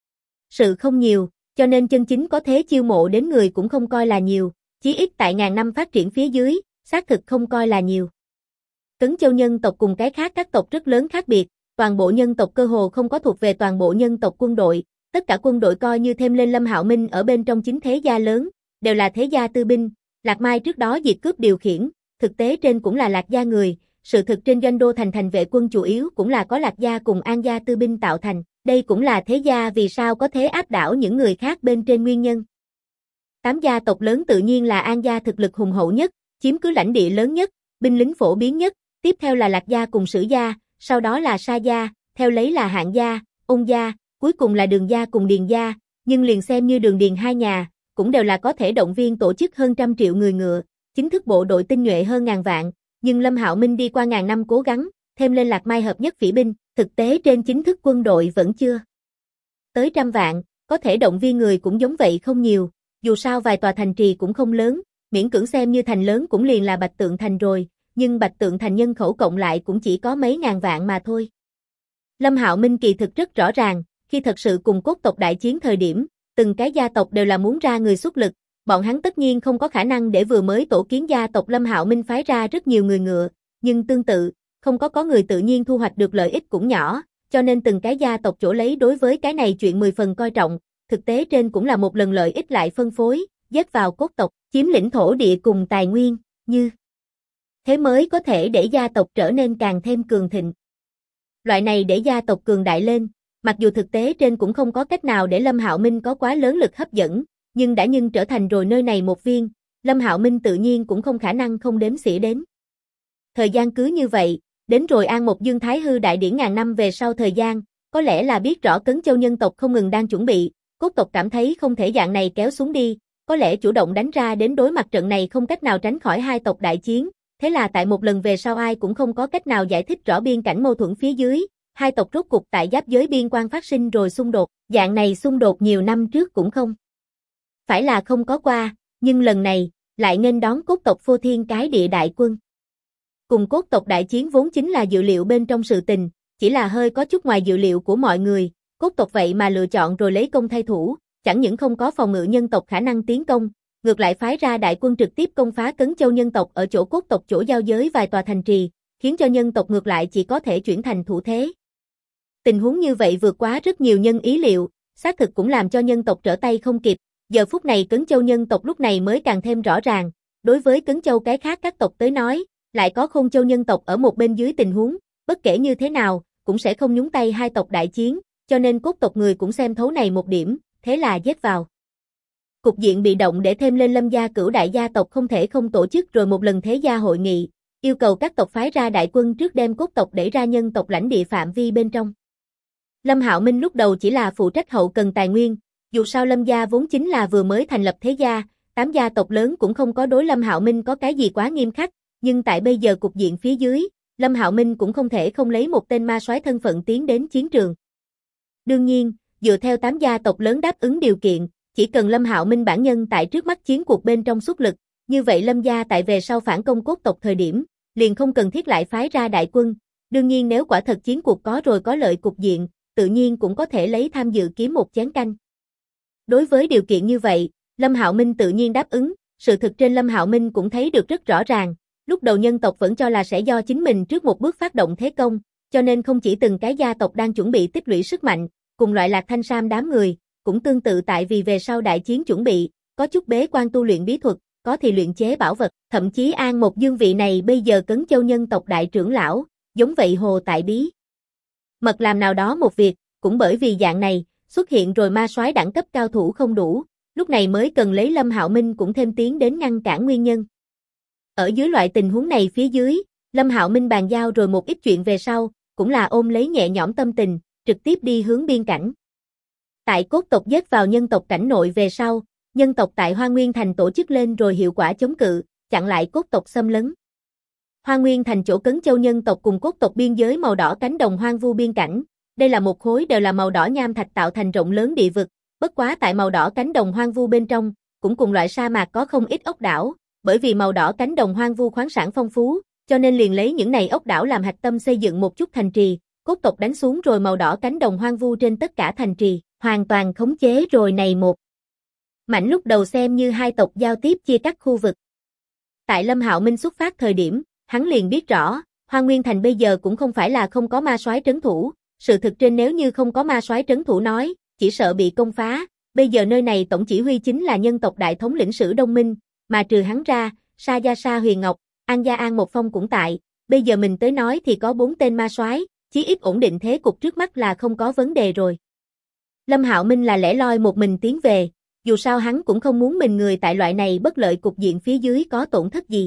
sự không nhiều, cho nên chân chính có thế chiêu mộ đến người cũng không coi là nhiều, chí ít tại ngàn năm phát triển phía dưới, xác thực không coi là nhiều. Cấn Châu nhân tộc cùng cái khác các tộc rất lớn khác biệt, toàn bộ nhân tộc cơ hồ không có thuộc về toàn bộ nhân tộc quân đội, tất cả quân đội coi như thêm lên Lâm Hạo Minh ở bên trong chính thế gia lớn, đều là thế gia tư binh, Lạc Mai trước đó diệt cướp điều khiển, thực tế trên cũng là Lạc gia người, sự thực trên doanh đô thành vệ quân chủ yếu cũng là có Lạc gia cùng An gia tư binh tạo thành, đây cũng là thế gia vì sao có thế áp đảo những người khác bên trên nguyên nhân. Tám gia tộc lớn tự nhiên là An gia thực lực hùng hậu nhất, chiếm cứ lãnh địa lớn nhất, binh lính phổ biến nhất, tiếp theo là Lạc gia cùng Sử gia, sau đó là Sa gia, theo lấy là Hạng gia, Ôn gia, cuối cùng là Đường gia cùng Điền gia, nhưng liền xem như Đường Điền hai nhà, cũng đều là có thể động viên tổ chức hơn 100 triệu người ngựa, chính thức bộ đội tinh nhuệ hơn ngàn vạn, nhưng Lâm Hạo Minh đi qua ngàn năm cố gắng, thêm lên Lạc Mai hợp nhất phỉ binh, thực tế trên chính thức quân đội vẫn chưa tới 100 vạn, có thể động viên người cũng giống vậy không nhiều, dù sao vài tòa thành trì cũng không lớn, miễn cưỡng xem như thành lớn cũng liền là Bạch Tượng thành rồi, nhưng Bạch Tượng thành nhân khẩu cộng lại cũng chỉ có mấy ngàn vạn mà thôi. Lâm Hạo Minh kỳ thực rất rõ ràng, khi thật sự cùng cốt tộc đại chiến thời điểm, từng cái gia tộc đều là muốn ra người xuất lực, bọn hắn tất nhiên không có khả năng để vừa mới tổ kiến gia tộc Lâm Hạo Minh phái ra rất nhiều người ngựa, nhưng tương tự, không có người tự nhiên thu hoạch được lợi ích cũng nhỏ, cho nên từng cái gia tộc chỗ lấy đối với cái này chuyện 10 phần coi trọng, thực tế trên cũng là một lần lợi ích lại phân phối, dết vào cốt tộc, chiếm lĩnh thổ địa cùng tài nguyên, như thế mới có thể để gia tộc trở nên càng thêm cường thịnh. Loại này để gia tộc cường đại lên, mặc dù thực tế trên cũng không có cách nào để Lâm Hạo Minh có quá lớn lực hấp dẫn, nhưng đã trở thành rồi nơi này một viên, Lâm Hạo Minh tự nhiên cũng không khả năng không đếm xỉa đến. Thời gian cứ như vậy, đến rồi An Một Dương Thái Hư đại điển ngàn năm về sau thời gian, có lẽ là biết rõ Cấn Châu nhân tộc không ngừng đang chuẩn bị, cốt tộc cảm thấy không thể dạng này kéo xuống đi, có lẽ chủ động đánh ra đến đối mặt trận này không cách nào tránh khỏi hai tộc đại chiến, thế là tại một lần về sau ai cũng không có cách nào giải thích rõ biên cảnh mâu thuẫn phía dưới, hai tộc rốt cục tại giáp giới biên quan phát sinh rồi xung đột, dạng này xung đột nhiều năm trước cũng không phải là không có qua, nhưng lần này, lại nghênh đón cốt tộc Phô Thiên Cái Địa đại quân. Cùng cốt tộc đại chiến vốn chính là dự liệu bên trong sự tình, chỉ là hơi có chút ngoài dự liệu của mọi người, cốt tộc vậy mà lựa chọn rồi lấy công thay thủ, chẳng những không có phòng ngự nhân tộc khả năng tiến công, ngược lại phái ra đại quân trực tiếp công phá Cấn Châu nhân tộc ở chỗ cốt tộc chỗ giao giới vài tòa thành trì, khiến cho nhân tộc ngược lại chỉ có thể chuyển thành thủ thế. Tình huống như vậy vượt quá rất nhiều nhân ý liệu, xác thực cũng làm cho nhân tộc trở tay không kịp, giờ phút này Cấn Châu nhân tộc lúc này mới càng thêm rõ ràng, đối với Cấn Châu cái khác các tộc tới nói, lại có Khôn Châu nhân tộc ở một bên dưới tình huống, bất kể như thế nào, cũng sẽ không nhúng tay hai tộc đại chiến, cho nên cốt tộc người cũng xem thấu này một điểm, thế là giết vào. Cục diện bị động để thêm lên Lâm gia cửu đại gia tộc không thể không tổ chức rồi một lần thế gia hội nghị, yêu cầu các tộc phái ra đại quân trước đem cốt tộc đẩy ra nhân tộc lãnh địa phạm vi bên trong. Lâm Hạo Minh lúc đầu chỉ là phụ trách hậu cần tài nguyên, dù sao Lâm gia vốn chính là vừa mới thành lập thế gia, 8 gia tộc lớn cũng không có đối Lâm Hạo Minh có cái gì quá nghiêm khắc, nhưng tại bây giờ cục diện phía dưới, Lâm Hạo Minh cũng không thể không lấy một tên ma soái thân phận tiến đến chiến trường. Đương nhiên, dựa theo 8 gia tộc lớn đáp ứng điều kiện, chỉ cần Lâm Hạo Minh bản nhân tại trước mắt chiến cuộc bên trong xuất lực, như vậy Lâm gia tại về sau phản công cốt tộc thời điểm, liền không cần thiết lại phái ra đại quân. Đương nhiên nếu quả thật chiến cuộc có rồi có lợi cục diện, tự nhiên cũng có thể lấy tham dự kiếm một chén canh. Đối với điều kiện như vậy, Lâm Hạo Minh tự nhiên đáp ứng, sự thực trên Lâm Hạo Minh cũng thấy được rất rõ ràng, lúc đầu nhân tộc vẫn cho là sẽ do chính mình trước một bước phát động thế công, cho nên không chỉ từng cái gia tộc đang chuẩn bị tích lũy sức mạnh, cùng loại Lạc Thanh Sam đám người, cũng tương tự tại vì về sau đại chiến chuẩn bị, có chút bế quan tu luyện bí thuật, có thì luyện chế bảo vật, thậm chí An Một Dương vị này bây giờ Cấn Châu nhân tộc đại trưởng lão, giống vậy hồ tại bí mật làm nào đó một việc, cũng bởi vì dạng này, xuất hiện rồi ma soái đẳng cấp cao thủ không đủ, lúc này mới cần lấy Lâm Hạo Minh cũng thêm tiếng đến ngăn cản nguyên nhân. Ở dưới loại tình huống này phía dưới, Lâm Hạo Minh bàn giao rồi một ít chuyện về sau, cũng là ôm lấy nhẹ nhõm tâm tình, trực tiếp đi hướng biên cảnh. Tại cốt tộc giết vào nhân tộc cảnh nội về sau, nhân tộc tại Hoa Nguyên Thành tổ chức lên rồi hiệu quả chống cự, chặn lại cốt tộc xâm lấn. Hoa Nguyên Thành chỗ Cấn Châu nhân tộc cùng cốt tộc biên giới màu đỏ cánh đồng hoang vu biên cảnh, đây là một khối đều là màu đỏ nham thạch tạo thành rộng lớn địa vực, bất quá tại màu đỏ cánh đồng hoang vu bên trong, cũng cùng loại sa mạc có không ít ốc đảo, bởi vì màu đỏ cánh đồng hoang vu khoáng sản phong phú, cho nên liền lấy những này ốc đảo làm hạch tâm xây dựng một chút thành trì, cốt tộc đánh xuống rồi màu đỏ cánh đồng hoang vu trên tất cả thành trì, hoàn toàn khống chế rồi này một mảnh lúc đầu xem như hai tộc giao tiếp chia cắt khu vực. Tại Lâm Hạo Minh xuất phát thời điểm, hắn liền biết rõ, Hoa Nguyên Thành bây giờ cũng không phải là không có ma soái trấn thủ, sự thực trên nếu như không có ma soái trấn thủ nói, chỉ sợ bị công phá, bây giờ nơi này tổng chỉ huy chính là nhân tộc đại thống lĩnh Sử Đông Minh, mà trừ hắn ra, Sa Gia Sa Huyền Ngọc, An Gia An Một Phong cũng tại, bây giờ mình tới nói thì có 4 tên ma soái, chí ít ổn định thế cục trước mắt là không có vấn đề rồi. Lâm Hạo Minh là lẻ loi một mình tiến về, dù sao hắn cũng không muốn mình người tại loại này bất lợi cục diện phía dưới có tổn thất gì.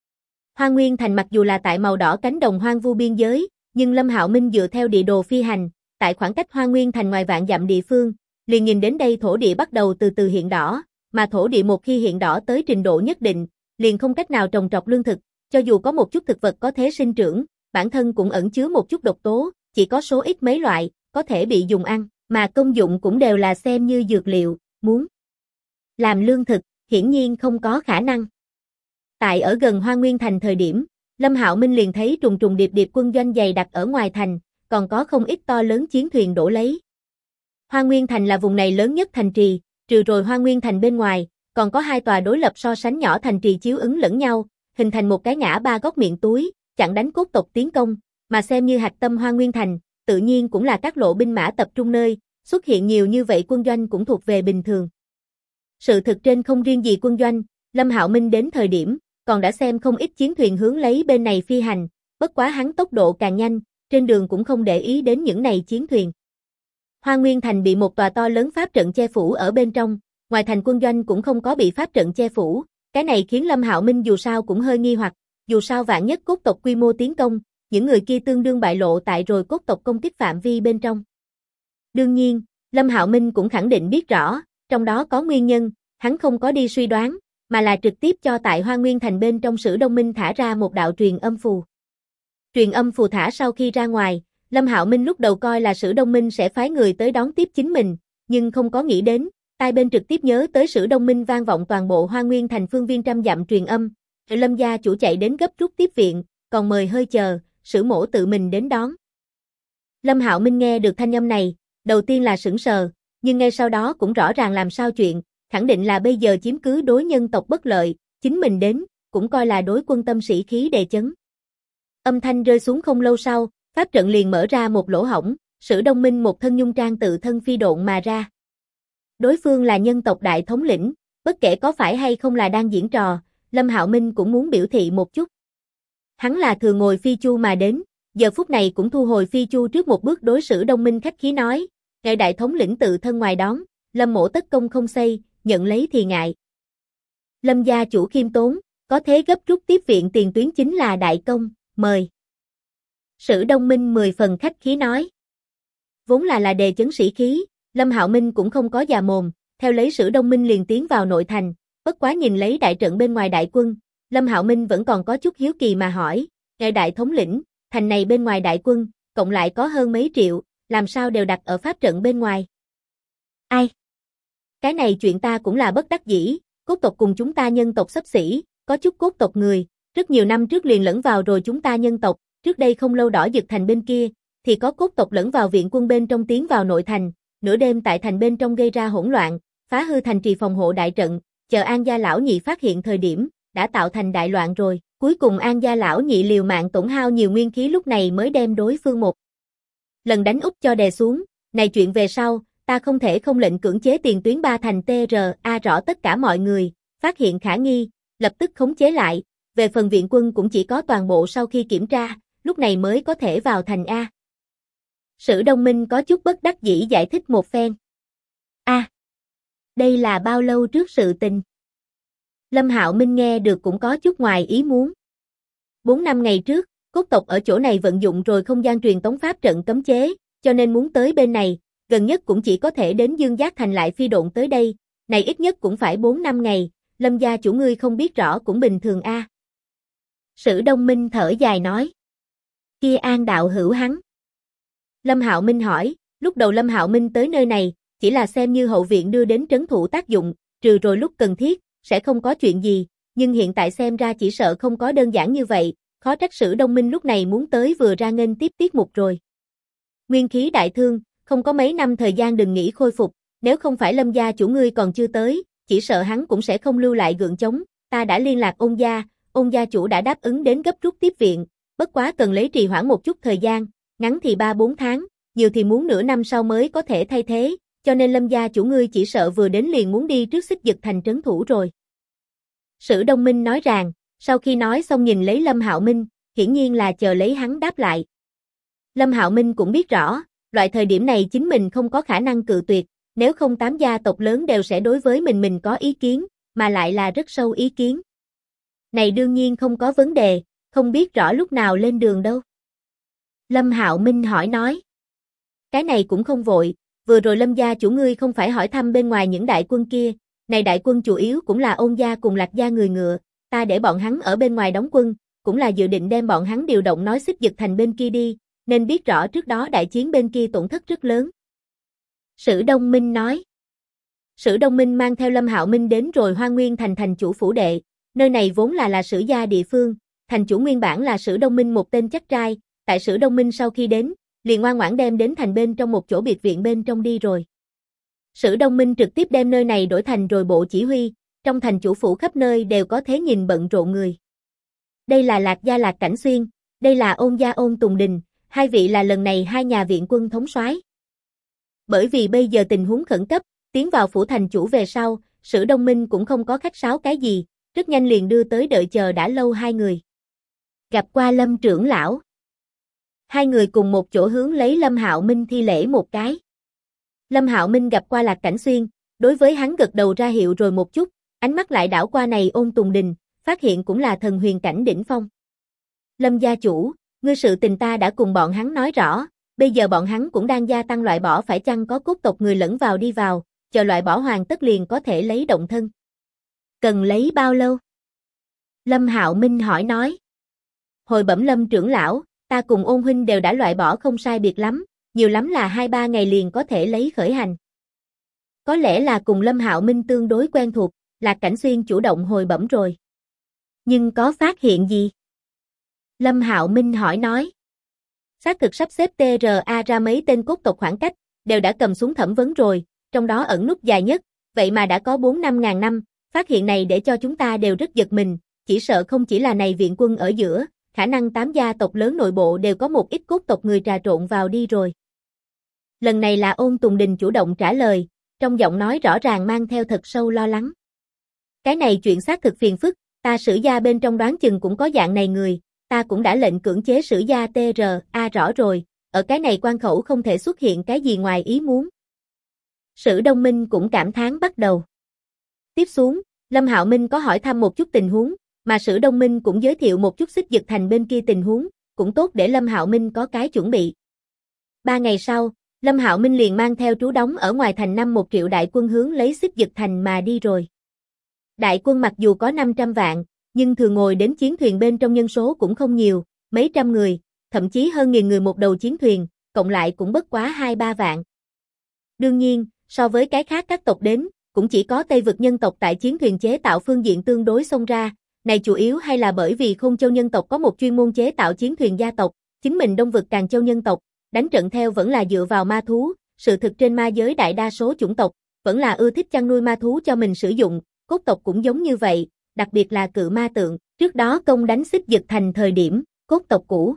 Hoa Nguyên Thành mặc dù là tại màu đỏ cánh đồng hoang vu biên giới, nhưng Lâm Hạo Minh dựa theo địa đồ phi hành, tại khoảng cách Hoa Nguyên Thành ngoài vạn dặm địa phương, liền nhìn đến đây thổ địa bắt đầu từ từ hiện đỏ, mà thổ địa một khi hiện đỏ tới trình độ nhất định, liền không cách nào trồng trọt lương thực, cho dù có một chút thực vật có thể sinh trưởng, bản thân cũng ẩn chứa một chút độc tố, chỉ có số ít mấy loại có thể bị dùng ăn, mà công dụng cũng đều là xem như dược liệu, muốn làm lương thực, hiển nhiên không có khả năng. Tại ở gần Hoa Nguyên Thành thời điểm, Lâm Hạo Minh liền thấy trùng trùng điệp điệp quân doanh dày đặc ở ngoài thành, còn có không ít to lớn chiến thuyền đổ lấy. Hoa Nguyên Thành là vùng này lớn nhất thành trì, trừ rồi Hoa Nguyên Thành bên ngoài, còn có hai tòa đối lập so sánh nhỏ thành trì chiếu ứng lẫn nhau, hình thành một cái ngã ba góc miệng túi, chặn đánh cốt tộc tiến công, mà xem như hạch tâm Hoa Nguyên Thành, tự nhiên cũng là các lộ binh mã tập trung nơi, xuất hiện nhiều như vậy quân doanh cũng thuộc về bình thường. Sự thực trên không riêng gì quân doanh, Lâm Hạo Minh đến thời điểm, còn đã xem không ít chiến thuyền hướng lấy bên này phi hành, bất quá hắn tốc độ càng nhanh, trên đường cũng không để ý đến những này chiến thuyền. Hoa Nguyên Thành bị một tòa to lớn pháp trận che phủ ở bên trong, ngoài thành quân doanh cũng không có bị pháp trận che phủ, cái này khiến Lâm Hạo Minh dù sao cũng hơi nghi hoặc, dù sao vạn nhất cốt tộc quy mô tiến công, những người kia tương đương bại lộ tại rồi cốt tộc công kích phạm vi bên trong. Đương nhiên, Lâm Hạo Minh cũng khẳng định biết rõ, trong đó có nguyên nhân, hắn không có đi suy đoán, mà là trực tiếp cho tại Hoa Nguyên Thành bên trong Sử Đông Minh thả ra một đạo truyền âm phù. Truyền âm phù thả sau khi ra ngoài, Lâm Hạo Minh lúc đầu coi là Sử Đông Minh sẽ phái người tới đón tiếp chính mình, nhưng không có nghĩ đến, tai bên trực tiếp nhớ tới Sử Đông Minh vang vọng toàn bộ Hoa Nguyên Thành phương viên trăm dặm truyền âm, Lâm gia chủ chạy đến gấp rút tiếp viện, còn mời hơi chờ, Sử mỗ tự mình đến đón. Lâm Hạo Minh nghe được thanh âm này, đầu tiên là sững sờ, nhưng ngay sau đó cũng rõ ràng làm sao chuyện, khẳng định là bây giờ chiếm cứ đối nhân tộc bất lợi, chính mình đến, cũng coi là đối quân tâm sĩ khí đề chấn. Âm thanh rơi xuống không lâu sau, pháp trận liền mở ra một lỗ hổng, Sử Đông Minh một thân nhung trang tự thân phi độn mà ra. Đối phương là nhân tộc đại thống lĩnh, bất kể có phải hay không là đang diễn trò, Lâm Hạo Minh cũng muốn biểu thị một chút. Hắn là thường ngồi phi chu mà đến, giờ phút này cũng thu hồi phi chu trước một bước đối Sử Đông Minh khách khí nói, ngài đại thống lĩnh tự thân ngoài đón, Lâm mỗ tất công không xây, nhận lấy thì ngại. Lâm gia chủ khiêm tốn, có thế gấp rút tiếp viện tiền tuyến chính là đại công, mời. Sử Đông Minh 10 phần khách khí nói. Vốn là đề chấn sĩ khí, Lâm Hạo Minh cũng không có già mồm, theo lấy Sử Đông Minh liền tiến vào nội thành, bất quá nhìn lấy đại trận bên ngoài đại quân, Lâm Hạo Minh vẫn còn có chút hiếu kỳ mà hỏi, ngài đại thống lĩnh, thành này bên ngoài đại quân, cộng lại có hơn mấy triệu, làm sao đều đặt ở pháp trận bên ngoài? Ai? Cái này chuyện ta cũng là bất đắc dĩ, cốt tộc cùng chúng ta nhân tộc xấp xỉ, có chút cốt tộc người, rất nhiều năm trước liền lẫn vào rồi chúng ta nhân tộc, trước đây không lâu đỏ Dực thành bên kia, thì có cốt tộc lẫn vào viện quân bên trong tiến vào nội thành, nửa đêm tại thành bên trong gây ra hỗn loạn, phá hư thành trì phòng hộ đại trận, chờ An gia lão nhị phát hiện thời điểm, đã tạo thành đại loạn rồi, cuối cùng An gia lão nhị liều mạng tổn hao nhiều nguyên khí lúc này mới đem đối phương một lần đánh úp cho đè xuống, này chuyện về sau, ta không thể không lệnh cưỡng chế tiền tuyến ba thành TRA rõ tất cả mọi người, phát hiện khả nghi, lập tức khống chế lại, về phần viện quân cũng chỉ có toàn bộ sau khi kiểm tra, lúc này mới có thể vào thành A. Sử Đông Minh có chút bất đắc dĩ giải thích một phen. Đây là bao lâu trước sự tình? Lâm Hạo Minh nghe được cũng có chút ngoài ý muốn. 4 năm ngày trước, cốt tộc ở chỗ này vận dụng rồi không gian truyền tống pháp trận cấm chế, cho nên muốn tới bên này, gần nhất cũng chỉ có thể đến Dương Giác Thành lại phi độn tới đây, này ít nhất cũng phải 4 năm ngày, Lâm gia chủ ngươi không biết rõ cũng bình thường a. Sử Đông Minh thở dài nói. Kia An đạo hữu hắn. Lâm Hạo Minh hỏi, lúc đầu Lâm Hạo Minh tới nơi này, chỉ là xem như hậu viện đưa đến trấn thủ tác dụng, trừ rồi lúc cần thiết, sẽ không có chuyện gì, nhưng hiện tại xem ra chỉ sợ không có đơn giản như vậy, khó trách Sử Đông Minh lúc này muốn tới vừa ra nghênh tiếp tiết mục rồi. Nguyên khí đại thương, không có mấy năm thời gian đừng nghĩ khôi phục, nếu không phải Lâm gia chủ ngươi còn chưa tới, chỉ sợ hắn cũng sẽ không lưu lại gượng chống, ta đã liên lạc ôn gia chủ đã đáp ứng đến gấp rút tiếp viện, bất quá cần lấy trì hoãn một chút thời gian, ngắn thì 3-4 tháng, nhiều thì muốn nửa năm sau mới có thể thay thế, cho nên Lâm gia chủ ngươi chỉ sợ vừa đến liền muốn đi trước Xích Dực thành trấn thủ rồi. Sử Đông Minh nói rằng, sau khi nói xong nhìn lấy Lâm Hạo Minh, hiển nhiên là chờ lấy hắn đáp lại. Lâm Hạo Minh cũng biết rõ, loại thời điểm này chính mình không có khả năng cự tuyệt, Nếu không 8 gia tộc lớn đều sẽ đối với mình có ý kiến, mà lại là rất sâu ý kiến. Này đương nhiên không có vấn đề, không biết rõ lúc nào lên đường đâu. Lâm Hạo Minh hỏi nói. Cái này cũng không vội, vừa rồi Lâm gia chủ ngươi không phải hỏi thăm bên ngoài những đại quân kia, này đại quân chủ yếu cũng là Ôn gia cùng Lạc gia người ngựa, ta để bọn hắn ở bên ngoài đóng quân, cũng là dự định đem bọn hắn điều động nói Xích Dực Thành bên kia đi, nên biết rõ trước đó đại chiến bên kia tổn thất rất lớn. Sử Đông Minh nói. Sử Đông Minh mang theo Lâm Hạo Minh đến rồi Hoa Nguyên Thành thành chủ phủ đệ, nơi này vốn là Sử gia địa phương, thành chủ nguyên bản là Sử Đông Minh một tên chắc trai, tại Sử Đông Minh sau khi đến, liền ngoan ngoãn đem đến thành bên trong một chỗ biệt viện bên trong đi rồi. Sử Đông Minh trực tiếp đem nơi này đổi thành rồi bộ chỉ huy, trong thành chủ phủ khắp nơi đều có thế nhìn bận rộn người. Đây là Lạc gia Lạc Cảnh Xuyên, đây là Ôn gia Ôn Tùng Đình, hai vị là lần này hai nhà viện quân thống soái. Bởi vì bây giờ tình huống khẩn cấp, tiến vào phủ thành chủ về sau, Sử Đông Minh cũng không có khách sáo cái gì, rất nhanh liền đưa tới đợi chờ đã lâu hai người. Gặp qua Lâm trưởng lão. Hai người cùng một chỗ hướng lấy Lâm Hạo Minh thi lễ một cái. Lâm Hạo Minh gặp qua Lạc Cảnh Xuyên, đối với hắn gật đầu ra hiệu rồi một chút, ánh mắt lại đảo qua này Ôn Tùng Đình, phát hiện cũng là thần huyền cảnh đỉnh phong. Lâm gia chủ, ngươi sự tình ta đã cùng bọn hắn nói rõ, bây giờ bọn hắn cũng đang gia tăng loại bỏ phải chăng có cốt tộc người lẫn vào đi vào, chờ loại bỏ hoàn tất liền có thể lấy động thân. Cần lấy bao lâu? Lâm Hạo Minh hỏi nói. Hồi bẩm Lâm trưởng lão, ta cùng Ôn huynh đều đã loại bỏ không sai biệt lắm, nhiều lắm là 2-3 ngày liền có thể lấy khởi hành. Có lẽ là cùng Lâm Hạo Minh tương đối quen thuộc, Lạc Cảnh Xuyên chủ động hồi bẩm rồi. Nhưng có phát hiện gì? Lâm Hạo Minh hỏi nói. Xác thực sắp xếp TRA ra mấy tên cốt tộc khoảng cách, đều đã cầm súng thẩm vấn rồi, trong đó ẩn nút dài nhất, vậy mà đã có 4-5 ngàn năm, phát hiện này để cho chúng ta đều rất giật mình, chỉ sợ không chỉ là này viện quân ở giữa, khả năng 8 gia tộc lớn nội bộ đều có một ít cốt tộc người trà trộn vào đi rồi. Lần này là Ôn Tùng Đình chủ động trả lời, trong giọng nói rõ ràng mang theo thật sâu lo lắng. Cái này chuyện xác thực phiền phức, ta Sử gia bên trong đoán chừng cũng có dạng này người, ta cũng đã lệnh cưỡng chế Sử gia TRA rõ rồi, ở cái này quan khẩu không thể xuất hiện cái gì ngoài ý muốn. Sử Đông Minh cũng cảm thán bắt đầu. Tiếp xuống, Lâm Hạo Minh có hỏi thăm một chút tình huống, mà Sử Đông Minh cũng giới thiệu một chút Xích Dực Thành bên kia tình huống, cũng tốt để Lâm Hạo Minh có cái chuẩn bị. 3 ngày sau, Lâm Hạo Minh liền mang theo trú đóng ở ngoài thành 1 triệu đại quân hướng lấy Xích Dực Thành mà đi rồi. Đại quân mặc dù có 500 vạn, nhưng thường ngồi đến chiến thuyền bên trong nhân số cũng không nhiều, mấy trăm người, thậm chí hơn 1000 người một đầu chiến thuyền, cộng lại cũng bất quá 2-3 vạn. Đương nhiên, so với cái khác các tộc đến, cũng chỉ có Tây vực nhân tộc tại chiến thuyền chế tạo phương diện tương đối xông ra, này chủ yếu hay là bởi vì Khôn Châu nhân tộc có một chuyên môn chế tạo chiến thuyền gia tộc, chính mình Đông vực Càn Châu nhân tộc, đánh trận theo vẫn là dựa vào ma thú, sự thực trên ma giới đại đa số chủng tộc, vẫn là ưa thích chăn nuôi ma thú cho mình sử dụng, cốt tộc cũng giống như vậy, đặc biệt là cự ma tượng, trước đó công đánh Xích Dực Thành thời điểm, cốt tộc cũ.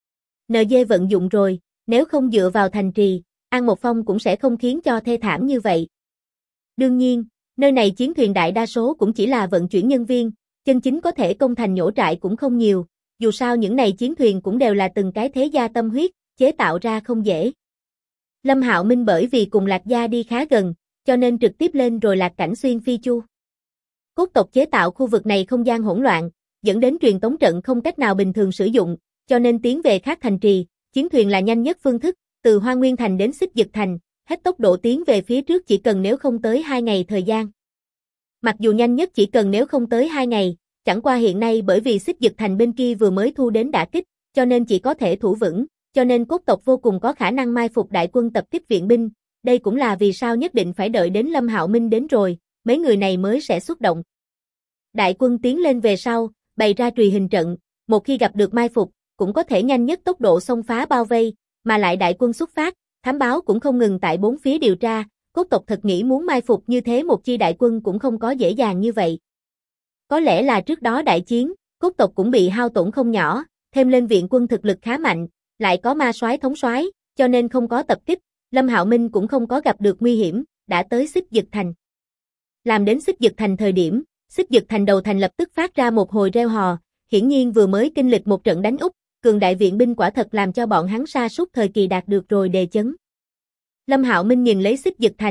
NG vận dụng rồi, nếu không dựa vào thành trì, An Một Phong cũng sẽ không khiến cho thê thảm như vậy. Đương nhiên, nơi này chiến thuyền đại đa số cũng chỉ là vận chuyển nhân viên, chân chính có thể công thành nhổ trại cũng không nhiều, dù sao những này chiến thuyền cũng đều là từng cái thế gia tâm huyết, chế tạo ra không dễ. Lâm Hạo Minh bởi vì cùng Lạc gia đi khá gần, cho nên trực tiếp lên rồi Lạc Cảnh Xuyên phi chu. Cốt tộc chế tạo khu vực này không gian hỗn loạn, dẫn đến truyền tống trận không cách nào bình thường sử dụng, cho nên tiến về khác thành trì, chiến thuyền là nhanh nhất phương thức, từ Hoa Nguyên Thành đến Xích Dực Thành, hết tốc độ tiến về phía trước chỉ cần nếu không tới 2 ngày thời gian. Mặc dù nhanh nhất chỉ cần nếu không tới 2 ngày, chẳng qua hiện nay bởi vì Xích Dực Thành bên kia vừa mới thu đến đả kích, cho nên chỉ có thể thủ vững, cho nên cốt tộc vô cùng có khả năng mai phục đại quân tập kích viện binh, đây cũng là vì sao nhất định phải đợi đến Lâm Hạo Minh đến rồi, mấy người này mới sẽ xuất động. Đại quân tiến lên về sau, bày ra trùy hình trận, một khi gặp được mai phục, cũng có thể nhanh nhất tốc độ xông phá bao vây, mà lại đại quân xuất phát, thám báo cũng không ngừng tại 4 phía điều tra, cốt tộc thật nghĩ muốn mai phục như thế một chi đại quân cũng không có dễ dàng như vậy. Có lẽ là trước đó đại chiến, cốt tộc cũng bị hao tổn không nhỏ, thêm lên viện quân thực lực khá mạnh, lại có ma soái thống soái, cho nên không có tập kích, Lâm Hạo Minh cũng không có gặp được nguy hiểm, đã tới Xích Dực Thành. Làm đến Xích Dực Thành thời điểm, Xích Dực Thành đầu thành lập tức phát ra một hồi reo hò, hiển nhiên vừa mới kinh lịch một trận đánh úp, cường đại viện binh quả thật làm cho bọn hắn sa sút thời kỳ đạt được rồi đề chấn. Lâm Hạo Minh nhìn lấy Xích Dực Thành,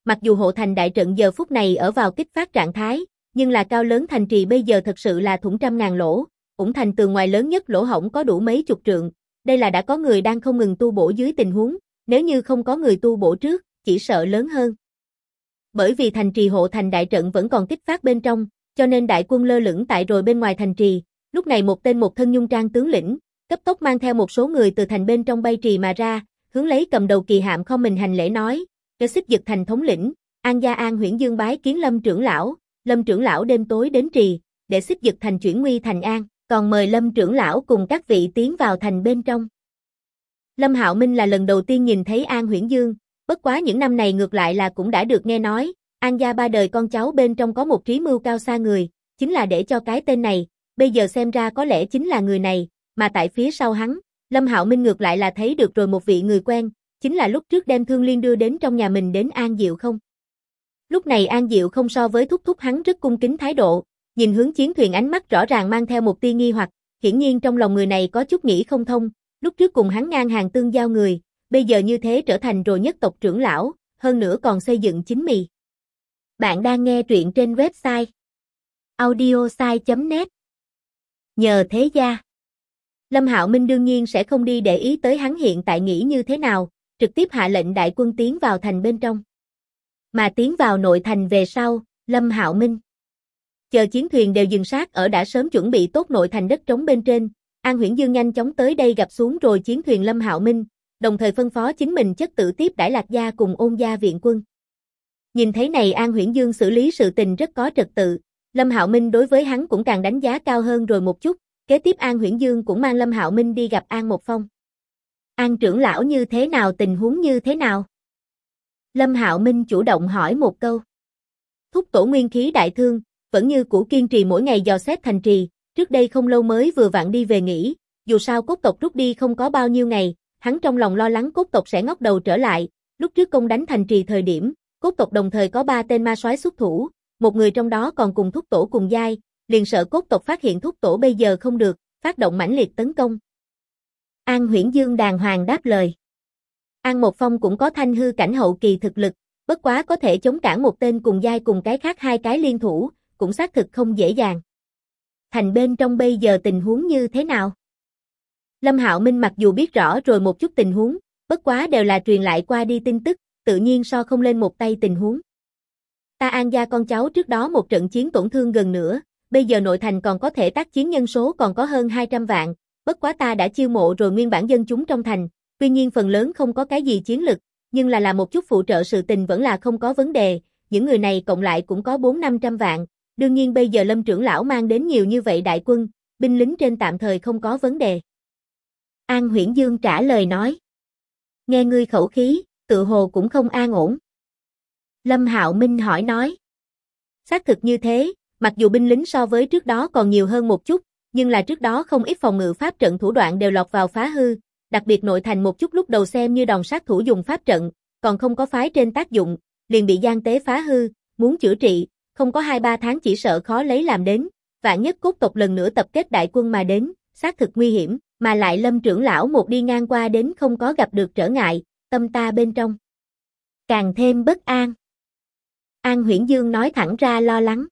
Mặc dù hộ thành đại trận giờ phút này ở vào kích phát trạng thái, nhưng là cao lớn thành trì bây giờ thật sự là thủng trăm ngàn lỗ, ủng thành tường ngoài lớn nhất lỗ hổng có đủ mấy chục trượng, đây là đã có người đang không ngừng tu bổ dưới tình huống, nếu như không có người tu bổ trước, chỉ sợ lớn hơn. Bởi vì thành trì hộ thành đại trận vẫn còn kích phát bên trong, cho nên đại quân lơ lửng tại rồi bên ngoài thành trì, lúc này một tên một thân nhung trang tướng lĩnh, cấp tốc mang theo một số người từ thành bên trong bay trì mà ra, hướng lấy cầm đầu Kỳ Hạm không mình hành lễ nói, "Cái Xích Dực thành thống lĩnh, An gia An Huyễn Dương bái kiến Lâm trưởng lão đêm tối đến trì, để Xích Dực thành chuyển nguy thành an, còn mời Lâm trưởng lão cùng các vị tiến vào thành bên trong." Lâm Hạo Minh là lần đầu tiên nhìn thấy An Huyễn Dương, bất quá những năm này ngược lại là cũng đã được nghe nói, An gia ba đời con cháu bên trong có một trí mưu cao xa người, chính là để cho cái tên này, bây giờ xem ra có lẽ chính là người này, mà tại phía sau hắn, Lâm Hạo Minh ngược lại là thấy được rồi một vị người quen, chính là lúc trước đem Thương Liên đưa đến trong nhà mình đến An Diệu không. Lúc này An Diệu không so với thúc thúc hắn rất cung kính thái độ, nhìn hướng chiến thuyền ánh mắt rõ ràng mang theo một tia nghi hoặc, hiển nhiên trong lòng người này có chút nghĩ không thông, lúc trước cùng hắn ngang hàng tương giao người, bây giờ như thế trở thành rồi nhất tộc trưởng lão, hơn nữa còn xây dựng chính mì. Bạn đang nghe truyện trên website audiosai.net. Nhờ thế gia. Lâm Hạo Minh đương nhiên sẽ không đi để ý tới hắn hiện tại nghĩ như thế nào, trực tiếp hạ lệnh đại quân tiến vào thành bên trong. Mà tiến vào nội thành về sau, Lâm Hạo Minh chờ chiến thuyền đều dừng sát ở đã sớm chuẩn bị tốt nội thành đất trống bên trên, An Huyễn Dương nhanh chóng tới đây gặp xuống rồi chiến thuyền Lâm Hạo Minh, đồng thời phân phó chính mình chất tử tiếp đãi Lạc gia cùng Ôn gia viện quân. Nhìn thấy này An Huyễn Dương xử lý sự tình rất có trật tự, Lâm Hạo Minh đối với hắn cũng càng đánh giá cao hơn rồi một chút, kế tiếp An Huyễn Dương cũng mang Lâm Hạo Minh đi gặp An Một Phong. An trưởng lão như thế nào, tình huống như thế nào? Lâm Hạo Minh chủ động hỏi một câu. Thúc tổ nguyên khí đại thương, vẫn như cũ kiên trì mỗi ngày dò xét thành trì, trước đây không lâu mới vừa vặn đi về nghỉ, dù sao cốt tộc rút đi không có bao nhiêu ngày, hắn trong lòng lo lắng cốt tộc sẽ ngóc đầu trở lại, lúc trước công đánh thành trì thời điểm, cốt tộc đồng thời có 3 tên ma soái xuất thủ, một người trong đó còn cùng thúc tổ cùng giai, liền sợ cốt tộc phát hiện thúc tổ bây giờ không được, phát động mãnh liệt tấn công. An Huyễn Dương đàng hoàng đáp lời. An Một Phong cũng có thanh hư cảnh hậu kỳ thực lực, bất quá có thể chống cản một tên cùng giai cùng cái khác 2 cái liên thủ, cũng xác thực không dễ dàng. Thành bên trong bây giờ tình huống như thế nào? Lâm Hạo Minh mặc dù biết rõ rồi một chút tình huống, bất quá đều là truyền lại qua đi tin tức, tự nhiên so không lên một tay tình huống. Ta An gia con cháu trước đó một trận chiến tổn thương gần nửa, bây giờ nội thành còn có thể tác chiến nhân số còn có hơn 200 vạn, bất quá ta đã chiêu mộ rồi nguyên bản dân chúng trong thành, tuy nhiên phần lớn không có cái gì chiến lực, nhưng là một chút phụ trợ sự tình vẫn là không có vấn đề, những người này cộng lại cũng có 400-500 vạn, đương nhiên bây giờ Lâm trưởng lão mang đến nhiều như vậy đại quân, binh lính trên tạm thời không có vấn đề. An Huyễn Dương trả lời nói. Nghe ngươi khẩu khí, tự hồ cũng không an ổn. Lâm Hạo Minh hỏi nói. Xác thực như thế, mặc dù binh lính so với trước đó còn nhiều hơn một chút, nhưng là trước đó không ít phòng ngự pháp trận thủ đoạn đều lọt vào phá hư, đặc biệt nội thành một chút lúc đầu xem như đòn sát thủ dùng pháp trận, còn không có phái trên tác dụng, liền bị gian tế phá hư, muốn chữa trị, không có 2-3 tháng chỉ sợ khó lấy làm đến, vạn nhất cốt tộc lần nữa tập kết đại quân mà đến, xác thực nguy hiểm, mà lại Lâm trưởng lão một đi ngang qua đến không có gặp được trở ngại, tâm ta bên trong càng thêm bất an. An Huyễn Dương nói thẳng ra lo lắng.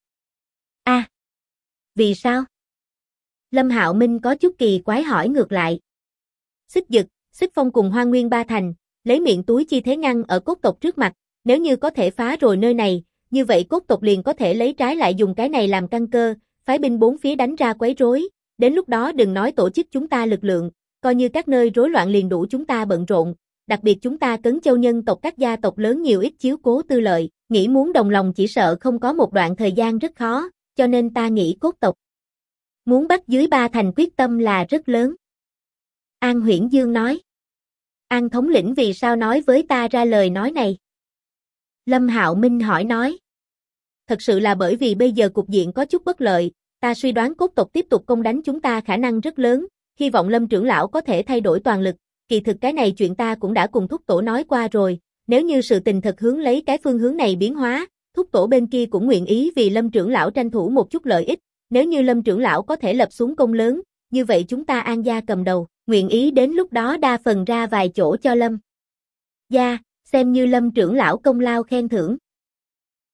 Vì sao? Lâm Hạo Minh có chút kỳ quái hỏi ngược lại. Xích Dực, Xích Phong cùng Hoa Nguyên ba thành, lấy miệng túi chi thế ngăn ở cốt tộc trước mặt, nếu như có thể phá rồi nơi này, như vậy cốt tộc liền có thể lấy trái lại dùng cái này làm căn cơ, phái binh bốn phía đánh ra quấy rối, đến lúc đó đừng nói tổ chức chúng ta lực lượng, coi như các nơi rối loạn liền đủ chúng ta bận rộn, đặc biệt chúng ta Cấn Châu nhân tộc các gia tộc lớn nhiều ít chiếu cố tư lợi, nghĩ muốn đồng lòng chỉ sợ không có một đoạn thời gian rất khó, cho nên ta nghĩ cốt tộc muốn bắt dưới ba thành quyết tâm là rất lớn. An Huyễn Dương nói. An thống lĩnh vì sao nói với ta ra lời nói này? Lâm Hạo Minh hỏi nói. Thật sự là bởi vì bây giờ cục diện có chút bất lợi, ta suy đoán cốt tộc tiếp tục công đánh chúng ta khả năng rất lớn, hy vọng Lâm trưởng lão có thể thay đổi toàn lực, kỳ thực cái này chuyện ta cũng đã cùng thúc tổ nói qua rồi, nếu như sự tình thật hướng lấy cái phương hướng này biến hóa, thúc tổ bên kia cũng nguyện ý vì Lâm trưởng lão tranh thủ một chút lợi ích, nếu như Lâm trưởng lão có thể lập xuống công lớn, như vậy chúng ta An gia cầm đầu, nguyện ý đến lúc đó đa phần ra vài chỗ cho Lâm gia, xem như Lâm trưởng lão công lao khen thưởng.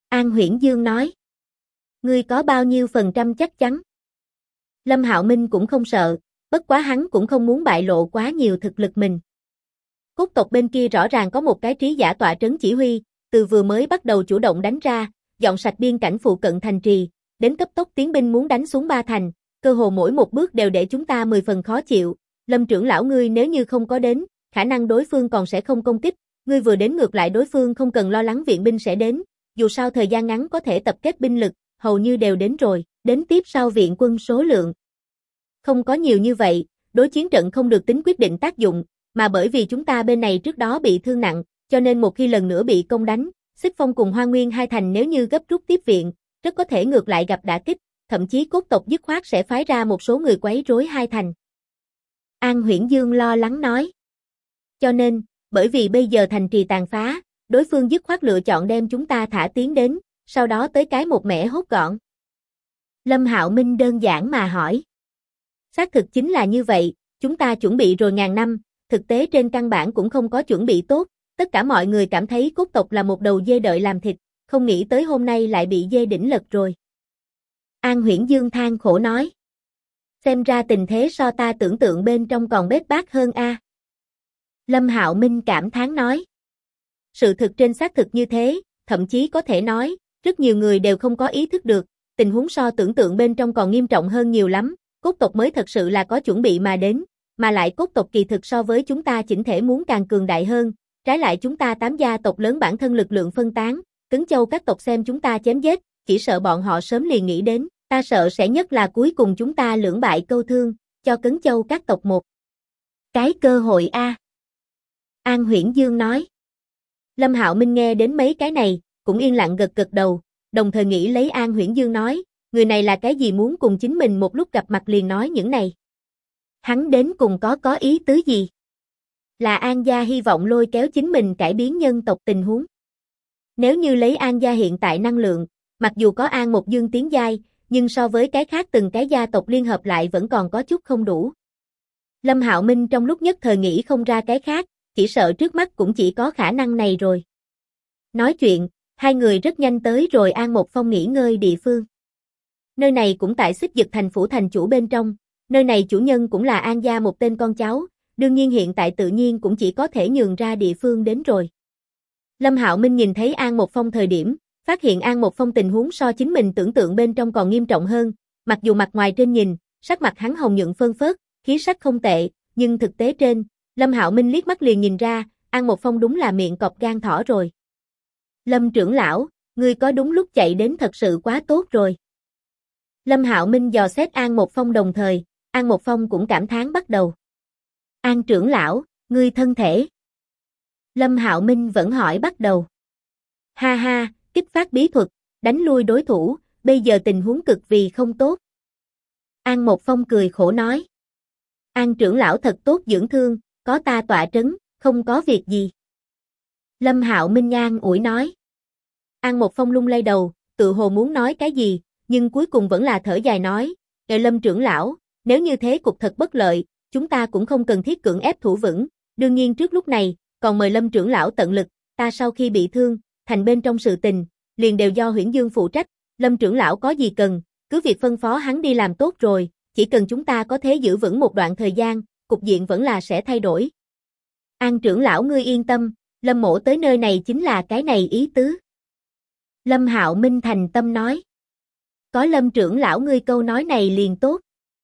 An Huyễn Dương nói. Ngươi có bao nhiêu phần trăm chắc chắn? Lâm Hạo Minh cũng không sợ, bất quá hắn cũng không muốn bại lộ quá nhiều thực lực mình. Cốt tộc bên kia rõ ràng có một cái trí giả tọa trấn chỉ huy, từ vừa mới bắt đầu chủ động đánh ra, dọn sạch biên cảnh phụ cận thành trì, đến cấp tốc tiến binh muốn đánh xuống ba thành, cơ hồ mỗi một bước đều để chúng ta 10 phần khó chịu. Lâm trưởng lão ngươi nếu như không có đến, khả năng đối phương còn sẽ không công kích, ngươi vừa đến ngược lại đối phương không cần lo lắng viện binh sẽ đến, dù sao thời gian ngắn có thể tập kết binh lực, hầu như đều đến rồi, đến tiếp sau viện quân số lượng. Không có nhiều như vậy, đối chiến trận không được tính quyết định tác dụng, mà bởi vì chúng ta bên này trước đó bị thương nặng, cho nên một khi lần nữa bị công đánh, Xích Phong cùng Hoa Nguyên hai thành nếu như gấp rút tiếp viện, rất có thể ngược lại gặp đả kích, thậm chí cốt tộc dứt khoát sẽ phái ra một số người quấy rối hai thành. An Huyễn Dương lo lắng nói. Cho nên, bởi vì bây giờ thành trì tàn phá, đối phương dứt khoát lựa chọn đem chúng ta thả tiến đến, sau đó tới cái một mẻ hốt gọn. Lâm Hạo Minh đơn giản mà hỏi. Xác thực chính là như vậy, chúng ta chuẩn bị rồi ngàn năm, thực tế trên căn bản cũng không có chuẩn bị tốt, tất cả mọi người cảm thấy cốt tộc là một đầu dê đợi làm thịt, không nghĩ tới hôm nay lại bị dê đỉnh lật rồi. An Huyễn Dương than khổ nói. Xem ra tình thế so ta tưởng tượng bên trong còn bết bát hơn a. Lâm Hạo Minh cảm thán nói. Sự thực trên xác thực như thế, thậm chí có thể nói, rất nhiều người đều không có ý thức được, tình huống so tưởng tượng bên trong còn nghiêm trọng hơn nhiều lắm, cốt tộc mới thật sự là có chuẩn bị mà đến, mà lại cốt tộc kỳ thực so với chúng ta chỉnh thể muốn càng cường đại hơn, trái lại chúng ta 8 gia tộc lớn bản thân lực lượng phân tán, Cấn Châu các tộc xem chúng ta chém giết, chỉ sợ bọn họ sớm liền nghĩ đến, ta sợ sẽ nhất là cuối cùng chúng ta lưỡng bại câu thương, cho Cấn Châu các tộc một cái cơ hội a. An Huyễn Dương nói. Lâm Hạo Minh nghe đến mấy cái này, cũng yên lặng gật gật đầu, đồng thời nghĩ lấy An Huyễn Dương nói, người này là cái gì muốn cùng chính mình một lúc gặp mặt liền nói những này. Hắn đến cùng có ý tứ gì? Là An gia hy vọng lôi kéo chính mình cải biến nhân tộc tình huống. Nếu như lấy An gia hiện tại năng lượng, mặc dù có An Một Dương tiến giai, nhưng so với cái khác từng cái gia tộc liên hợp lại vẫn còn có chút không đủ. Lâm Hạo Minh trong lúc nhất thời nghĩ không ra cái khác, chỉ sợ trước mắt cũng chỉ có khả năng này rồi. Nói chuyện, hai người rất nhanh tới rồi An Một Phong nghỉ ngơi địa phương. Nơi này cũng tại Xích Dực thành phủ thành chủ bên trong, nơi này chủ nhân cũng là An gia một tên con cháu, đương nhiên hiện tại tự nhiên cũng chỉ có thể nhường ra địa phương đến rồi. Lâm Hạo Minh nhìn thấy An Một Phong thời điểm, phát hiện An Một Phong tình huống so chính mình tưởng tượng bên trong còn nghiêm trọng hơn, mặc dù mặt ngoài trên nhìn, sắc mặt hắn hồng nhuận phơn phớt, khí sắc không tệ, nhưng thực tế trên, Lâm Hạo Minh liếc mắt liền nhìn ra, An Một Phong đúng là miệng cọp gan thỏ rồi. Lâm trưởng lão, ngươi có đúng lúc chạy đến thật sự quá tốt rồi. Lâm Hạo Minh dò xét An Một Phong đồng thời, An Một Phong cũng cảm thán bắt đầu. An trưởng lão, ngươi thân thể. Lâm Hạo Minh vẫn hỏi bắt đầu. Ha ha, kích phát bí thuật, đánh lui đối thủ, bây giờ tình huống cực vì không tốt. An Một Phong cười khổ nói. An trưởng lão thật tốt dưỡng thương, có ta tọa trấn, không có việc gì. Lâm Hạo Minh an ủi nói. An Một Phong lung lay đầu, tự hồ muốn nói cái gì, nhưng cuối cùng vẫn là thở dài nói, Lâm trưởng lão, nếu như thế cục thật bất lợi, chúng ta cũng không cần thiết cưỡng ép thủ vững, đương nhiên trước lúc này, còn mời Lâm trưởng lão tận lực, ta sau khi bị thương, thành bên trong sự tình, liền đều do Huyễn Dương phụ trách, Lâm trưởng lão có gì cần, cứ việc phân phó hắn đi làm tốt rồi, chỉ cần chúng ta có thể giữ vững một đoạn thời gian, cục diện vẫn là sẽ thay đổi. An trưởng lão ngươi yên tâm, Lâm mỗ tới nơi này chính là cái này ý tứ. Lâm Hạo Minh thành tâm nói. Có Lâm trưởng lão ngươi câu nói này liền tốt.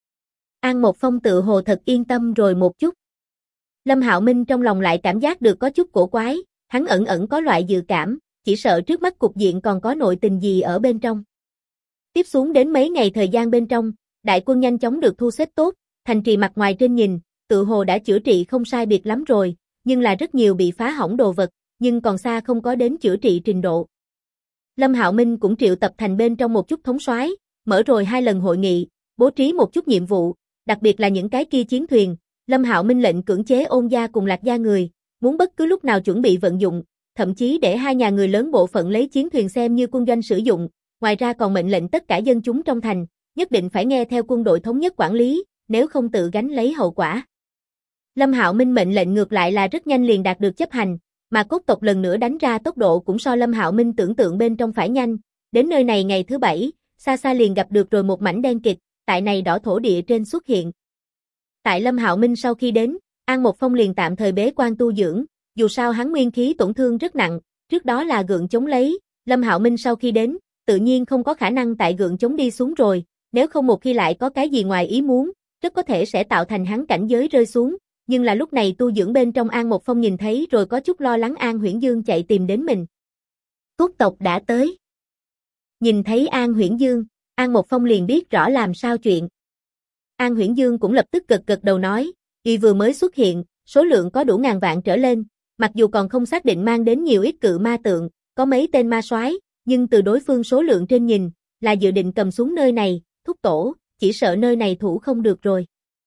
An Một Phong tự hồ thật yên tâm rồi một chút. Lâm Hạo Minh trong lòng lại cảm giác được có chút cổ quái, hắn ẩn ẩn có loại dự cảm, chỉ sợ trước mắt cục diện còn có nội tình gì ở bên trong. Tiếp xuống đến mấy ngày thời gian bên trong, đại quân nhanh chóng được thu xếp tốt, thành trì mặt ngoài trên nhìn, tự hồ đã chữa trị không sai biệt lắm rồi, nhưng là rất nhiều bị phá hỏng đồ vật, nhưng còn xa không có đến chữa trị trình độ. Lâm Hạo Minh cũng triệu tập thành bên trong một chút thống soái, mở rồi 2 lần hội nghị, bố trí một chút nhiệm vụ, đặc biệt là những cái kia chiến thuyền, Lâm Hạo Minh lệnh cưỡng chế Ôn gia cùng Lạc gia người, muốn bất cứ lúc nào chuẩn bị vận dụng, thậm chí để hai nhà người lớn bộ phận lấy chiến thuyền xem như quân doanh sử dụng, ngoài ra còn mệnh lệnh tất cả dân chúng trong thành, nhất định phải nghe theo quân đội thống nhất quản lý, nếu không tự gánh lấy hậu quả. Lâm Hạo Minh mệnh lệnh ngược lại là rất nhanh liền đạt được chấp hành, mà cốt tộc lần nữa đánh ra tốc độ cũng so Lâm Hạo Minh tưởng tượng bên trong phải nhanh, đến nơi này ngày thứ 7, xa xa liền gặp được rồi một mảnh đen kịt, tại này đỏ thổ địa trên xuất hiện. Tại Lâm Hạo Minh sau khi đến, An Một Phong liền tạm thời bế quan tu dưỡng, dù sao hắn nguyên khí tổn thương rất nặng, trước đó là gượng chống lấy, Lâm Hạo Minh sau khi đến, tự nhiên không có khả năng tại gượng chống đi xuống rồi, nếu không một khi lại có cái gì ngoài ý muốn, rất có thể sẽ tạo thành hắn cảnh giới rơi xuống, nhưng là lúc này tu dưỡng bên trong An Một Phong nhìn thấy rồi có chút lo lắng An Huyễn Dương chạy tìm đến mình. Cốt tộc đã tới. Nhìn thấy An Huyễn Dương, An Một Phong liền biết rõ làm sao chuyện. An Huyễn Dương cũng lập tức gật đầu nói, y vừa mới xuất hiện, số lượng có đủ ngàn vạn trở lên, mặc dù còn không xác định mang đến nhiều ít cự ma tượng, có mấy tên ma soái, nhưng từ đối phương số lượng trên nhìn, là dự định cầm xuống nơi này, thúc tổ, chỉ sợ nơi này thủ không được rồi.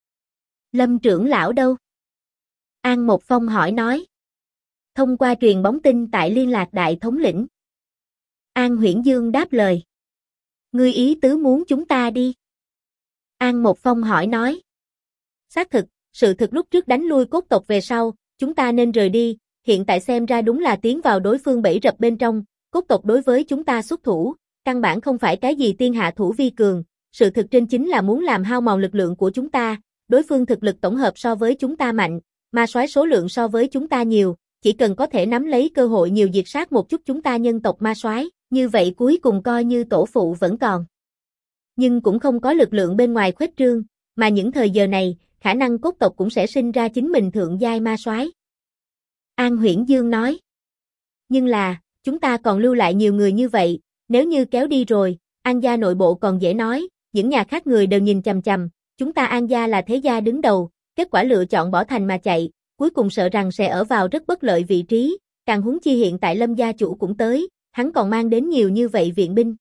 Lâm trưởng lão đâu? An Một Phong hỏi nói. Thông qua truyền bóng tin tại liên lạc đại thống lĩnh. An Huyễn Dương đáp lời. Ngươi ý tứ muốn chúng ta đi? An Một Phong hỏi nói. Xác thực, sự thực lúc trước đánh lui cốt tộc về sau, chúng ta nên rời đi, hiện tại xem ra đúng là tiến vào đối phương bẫy rập bên trong, cốt tộc đối với chúng ta xuất thủ, căn bản không phải cái gì tiên hạ thủ vi cường, sự thực trên chính là muốn làm hao mòn lực lượng của chúng ta, đối phương thực lực tổng hợp so với chúng ta mạnh, ma soái số lượng so với chúng ta nhiều, chỉ cần có thể nắm lấy cơ hội nhiều diệt sát một chút chúng ta nhân tộc ma soái, như vậy cuối cùng coi như tổ phụ vẫn còn. Nhưng cũng không có lực lượng bên ngoài khuếch trương, mà những thời giờ này, khả năng cốt tộc cũng sẽ sinh ra chính mình thượng giai ma soái. An Huyễn Dương nói. Nhưng là, chúng ta còn lưu lại nhiều người như vậy, nếu như kéo đi rồi, An gia nội bộ còn dễ nói, những nhà khác người đều nhìn chằm chằm, chúng ta An gia là thế gia đứng đầu, kết quả lựa chọn bỏ thành mà chạy, cuối cùng sợ rằng sẽ ở vào rất bất lợi vị trí, càng huống chi hiện tại Lâm gia chủ cũng tới, hắn còn mang đến nhiều như vậy viện binh.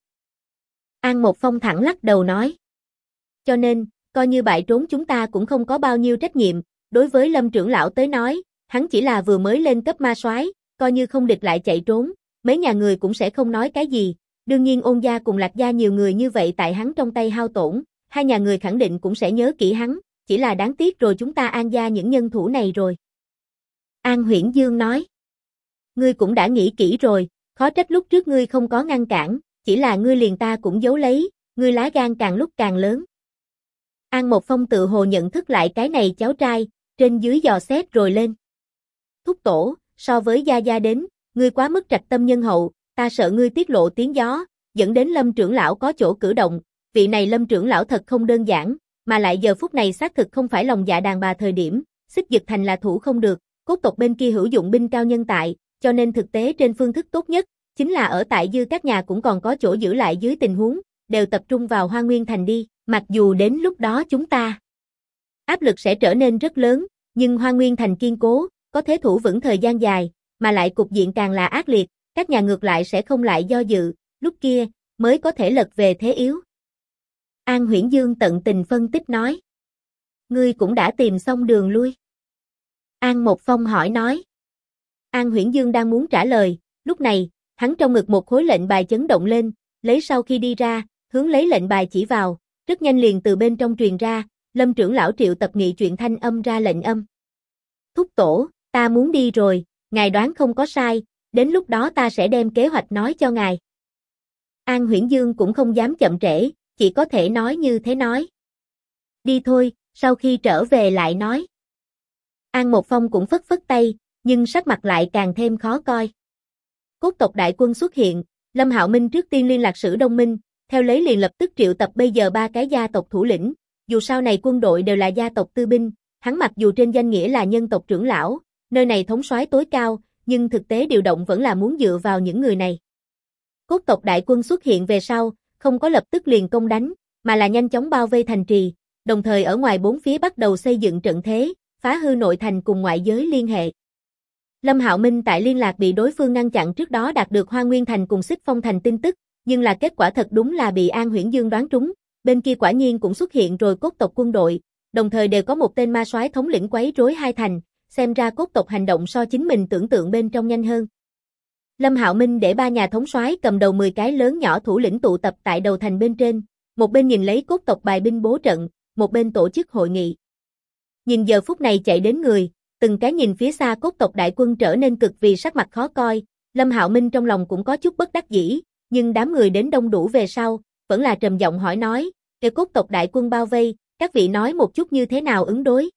An Một Phong thẳng lắc đầu nói. Cho nên, coi như bại trốn chúng ta cũng không có bao nhiêu trách nhiệm, đối với Lâm trưởng lão tới nói, hắn chỉ là vừa mới lên cấp ma soái, coi như không địch lại chạy trốn, mấy nhà người cũng sẽ không nói cái gì, đương nhiên Ôn gia cùng Lạc gia nhiều người như vậy tại hắn trong tay hao tổn, hai nhà người khẳng định cũng sẽ nhớ kỹ hắn, chỉ là đáng tiếc rồi chúng ta An gia những nhân thủ này rồi. An Huyễn Dương nói. Ngươi cũng đã nghĩ kỹ rồi, khó trách lúc trước ngươi không có ngăn cản, chỉ là ngươi liền ta cũng giấu lấy, ngươi lá gan càng lúc càng lớn. An Một Phong tự hồ nhận thức lại cái này cháu trai, trên dưới dò xét rồi lên. Thúc tổ, so với gia gia đến, ngươi quá mức trạch tâm nhân hậu, ta sợ ngươi tiết lộ tiếng gió, dẫn đến Lâm trưởng lão có chỗ cử động, vị này Lâm trưởng lão thật không đơn giản, mà lại giờ phút này xác thực không phải lòng dạ đàn bà thời điểm, Xích Dực Thành là thủ không được, cốt tộc bên kia hữu dụng binh cao nhân tại, cho nên thực tế trên phương thức tốt nhất, chính là ở tại dư các nhà cũng còn có chỗ giữ lại dưới tình huống, đều tập trung vào Hoa Nguyên Thành đi, mặc dù đến lúc đó chúng ta áp lực sẽ trở nên rất lớn, nhưng Hoa Nguyên Thành kiên cố, có thế thủ vững thời gian dài, mà lại cục diện càng là ác liệt, các nhà ngược lại sẽ không lại do dự, lúc kia mới có thể lật về thế yếu. An Huyễn Dương tận tình phân tích nói. Ngươi cũng đã tìm xong đường lui. An Một Phong hỏi nói. An Huyễn Dương đang muốn trả lời, lúc này, hắn trong ngực một khối lệnh bài chấn động lên, lấy sau khi đi ra, hướng lấy lệnh bài chỉ vào, rất nhanh liền từ bên trong truyền ra, Lâm trưởng lão triệu tập nghị chuyện thanh âm ra lệnh âm. Thúc tổ, ta muốn đi rồi, ngài đoán không có sai, đến lúc đó ta sẽ đem kế hoạch nói cho ngài. An Huyễn Dương cũng không dám chậm trễ, chỉ có thể nói như thế nói. Đi thôi, sau khi trở về lại nói. An Một Phong cũng phất phất tay, nhưng sắc mặt lại càng thêm khó coi. Cốt tộc đại quân xuất hiện, Lâm Hạo Minh trước tiên liên lạc Sử Đông Minh, theo lấy liền lập tức triệu tập bây giờ 3 cái gia tộc thủ lĩnh, dù sau này quân đội đều là gia tộc tư binh, hắn mặc dù trên danh nghĩa là nhân tộc trưởng lão, nơi này thống soái tối cao, nhưng thực tế điều động vẫn là muốn dựa vào những người này. Cốt tộc đại quân xuất hiện về sau, không có lập tức liền công đánh, mà là nhanh chóng bao vây thành trì, đồng thời ở ngoài 4 phía bắt đầu xây dựng trận thế, phá hư nội thành cùng ngoại giới liên hệ. Lâm Hạo Minh tại liên lạc bị đối phương ngăn chặn trước đó đạt được Hoa Nguyên Thành cùng Xích Phong Thành tin tức, nhưng là kết quả thật đúng là bị An Huyễn Dương đoán trúng, bên kia quả nhiên cũng xuất hiện rồi cốt tộc quân đội, đồng thời đều có một tên ma soái thống lĩnh quấy rối hai thành, xem ra cốt tộc hành động so chính mình tưởng tượng bên trong nhanh hơn. Lâm Hạo Minh để 3 nhà thống soái cầm đầu 10 cái lớn nhỏ thủ lĩnh tụ tập tại đầu thành bên trên, một bên nhìn lấy cốt tộc bài binh bố trận, một bên tổ chức hội nghị. Nhìn giờ phút này chạy đến người, Từng cái nhìn phía xa cốt tộc đại quân trở nên cực vì sắc mặt khó coi, Lâm Hạo Minh trong lòng cũng có chút bất đắc dĩ, nhưng đám người đến đông đủ về sau, vẫn là trầm giọng hỏi nói, "Để cốt tộc đại quân bao vây, các vị nói một chút như thế nào ứng đối?"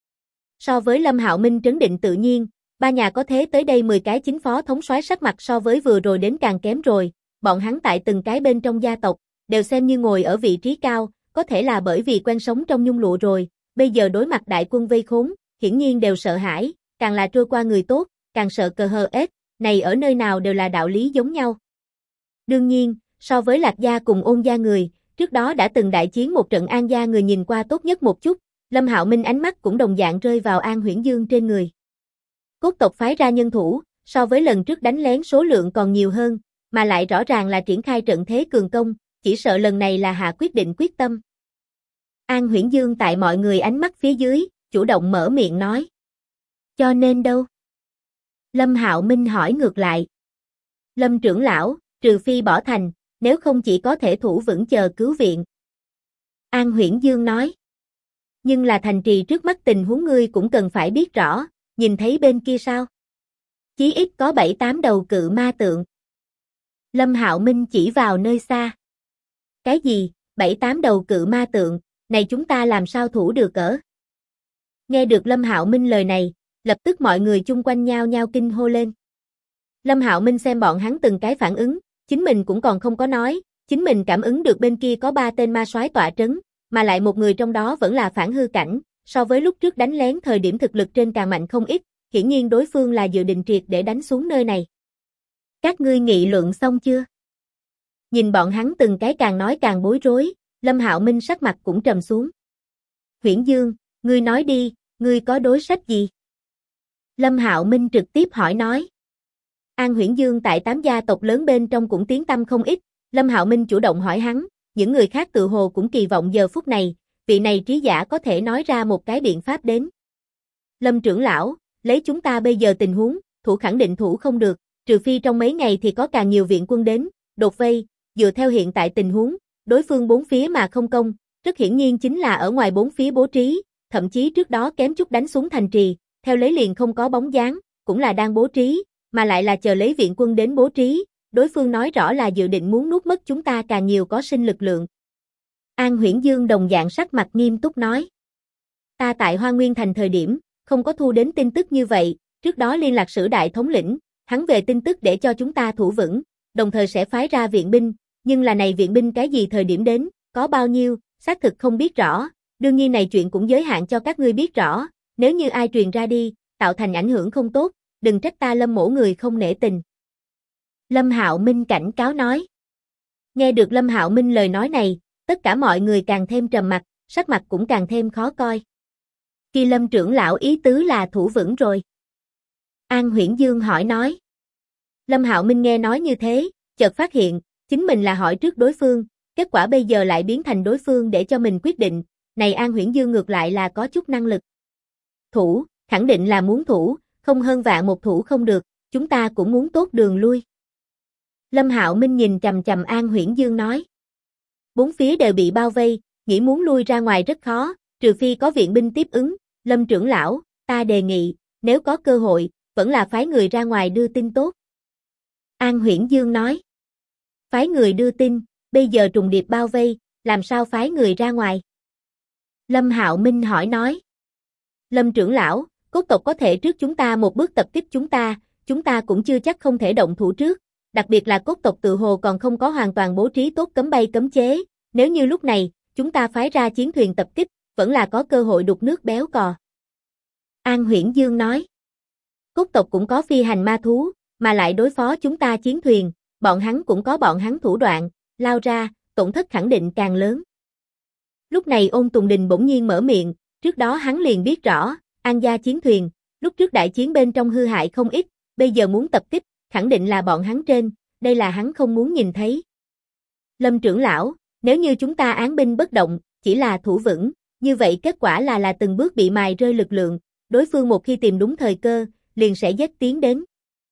So với Lâm Hạo Minh trấn định tự nhiên, ba nhà có thế tới đây 10 cái chính phó thống soái sắc mặt so với vừa rồi đến càng kém rồi, bọn hắn tại từng cái bên trong gia tộc, đều xem như ngồi ở vị trí cao, có thể là bởi vì quen sống trong nhung lụa rồi, bây giờ đối mặt đại quân vây khốn, hiển nhiên đều sợ hãi, càng là trôi qua người tốt, càng sợ cờ hờ ết, này ở nơi nào đều là đạo lý giống nhau. Đương nhiên, so với Lạc gia cùng Ôn gia người, trước đó đã từng đại chiến một trận An gia người nhìn qua tốt nhất một chút, Lâm Hạo Minh ánh mắt cũng đồng dạng rơi vào An Huyễn Dương trên người. Cốt tộc phái ra nhân thủ, so với lần trước đánh lén số lượng còn nhiều hơn, mà lại rõ ràng là triển khai trận thế cường công, chỉ sợ lần này là hạ quyết định quyết tâm. An Huyễn Dương tại mọi người ánh mắt phía dưới, chủ động mở miệng nói. Cho nên đâu? Lâm Hạo Minh hỏi ngược lại. Lâm trưởng lão, trừ phi bỏ thành, nếu không chỉ có thể thủ vững chờ cứu viện. An Huyễn Dương nói. Nhưng là thành trì trước mắt tình huống ngươi cũng cần phải biết rõ, nhìn thấy bên kia sao? Chí ít có 7-8 đầu cự ma tượng. Lâm Hạo Minh chỉ vào nơi xa. Cái gì, 7-8 đầu cự ma tượng, này chúng ta làm sao thủ được ở? Nghe được Lâm Hạo Minh lời này, lập tức mọi người chung quanh nhao nhao kinh hô lên. Lâm Hạo Minh xem bọn hắn từng cái phản ứng, chính mình cũng còn không có nói, chính mình cảm ứng được bên kia có 3 tên ma soái tọa trấn, mà lại một người trong đó vẫn là phản hư cảnh, so với lúc trước đánh lén thời điểm thực lực trên càng mạnh không ít, hiển nhiên đối phương là dự định triệt để đánh xuống nơi này. Các ngươi nghị luận xong chưa? Nhìn bọn hắn từng cái càng nói càng bối rối, Lâm Hạo Minh sắc mặt cũng trầm xuống. Huyễn Dương, ngươi nói đi, ngươi có đối sách gì? Lâm Hạo Minh trực tiếp hỏi nói. An Huyễn Dương tại 8 gia tộc lớn bên trong cũng tiếng tăm không ít, Lâm Hạo Minh chủ động hỏi hắn, những người khác tự hồ cũng kỳ vọng giờ phút này, vị này trí giả có thể nói ra một cái biện pháp đến. Lâm trưởng lão, lấy chúng ta bây giờ tình huống, thủ khẳng định thủ không được, trừ phi trong mấy ngày thì có càng nhiều viện quân đến, đột vây, dựa theo hiện tại tình huống, đối phương bốn phía mà không công, rất hiển nhiên chính là ở ngoài bốn phía bố trí, thậm chí trước đó kém chút đánh xuống thành trì, theo lấy liền không có bóng dáng, cũng là đang bố trí, mà lại là chờ lấy viện quân đến bố trí, đối phương nói rõ là dự định muốn nuốt mất chúng ta càng nhiều có sinh lực lượng. An Huyễn Dương đồng dạng sắc mặt nghiêm túc nói. Ta tại Hoa Nguyên Thành thời điểm, không có thu đến tin tức như vậy, trước đó liên lạc sử đại thống lĩnh, hắn về tin tức để cho chúng ta thủ vững, đồng thời sẽ phái ra viện binh, nhưng là này viện binh cái gì thời điểm đến, có bao nhiêu, xác thực không biết rõ, đương nhiên này chuyện cũng giới hạn cho các ngươi biết rõ, nếu như ai truyền ra đi, tạo thành ảnh hưởng không tốt, đừng trách ta Lâm mỗ người không nể tình. Lâm Hạo Minh cảnh cáo nói. Nghe được Lâm Hạo Minh lời nói này, tất cả mọi người càng thêm trầm mặc, sắc mặt cũng càng thêm khó coi. Khi Lâm trưởng lão ý tứ là thủ vững rồi. An Huyễn Dương hỏi nói. Lâm Hạo Minh nghe nói như thế, chợt phát hiện, chính mình là hỏi trước đối phương, kết quả bây giờ lại biến thành đối phương để cho mình quyết định, này An Huyễn Dương ngược lại là có chút năng lực. Thủ, khẳng định là muốn thủ, không hơn vạn một thủ không được, chúng ta cũng muốn tốt đường lui. Lâm Hạo Minh nhìn chằm chằm An Huyễn Dương nói. Bốn phía đều bị bao vây, nghĩ muốn lui ra ngoài rất khó, trừ phi có viện binh tiếp ứng, Lâm trưởng lão, ta đề nghị, nếu có cơ hội, vẫn là phái người ra ngoài đưa tin tốt. An Huyễn Dương nói. Phái người đưa tin, bây giờ trùng điệp bao vây, làm sao phái người ra ngoài? Lâm Hạo Minh hỏi nói. Lâm trưởng lão, cốt tộc có thể trước chúng ta một bước tập kích chúng ta cũng chưa chắc không thể động thủ trước, đặc biệt là cốt tộc tự hồ còn không có hoàn toàn bố trí tốt cấm bay cấm chế, nếu như lúc này, chúng ta phái ra chiến thuyền tập kích, vẫn là có cơ hội đục nước béo cò. An Huyễn Dương nói. Cốt tộc cũng có phi hành ma thú, mà lại đối phó chúng ta chiến thuyền, bọn hắn cũng có bọn hắn thủ đoạn, lao ra, tổn thất khẳng định càng lớn. Lúc này Ôn Tùng Đình bỗng nhiên mở miệng, trước đó hắn liền biết rõ, An gia chiến thuyền, lúc trước đại chiến bên trong hư hại không ít, bây giờ muốn tập kích, khẳng định là bọn hắn trên, đây là hắn không muốn nhìn thấy. Lâm trưởng lão, nếu như chúng ta án binh bất động, chỉ là thủ vững, như vậy kết quả là từng bước bị mài rơi lực lượng, đối phương một khi tìm đúng thời cơ, liền sẽ dết tiến đến.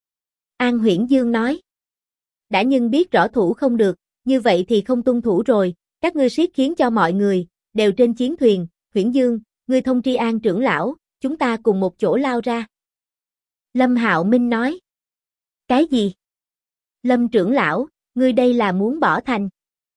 An Huyễn Dương nói. Đã nhưng biết rõ thủ không được, như vậy thì không tuân thủ rồi, các ngươi siết khiến cho mọi người, đều trên chiến thuyền, Huyễn Dương, ngươi thông tri An trưởng lão, chúng ta cùng một chỗ lao ra. Lâm Hạo Minh nói. Cái gì? Lâm trưởng lão, ngươi đây là muốn bỏ thành?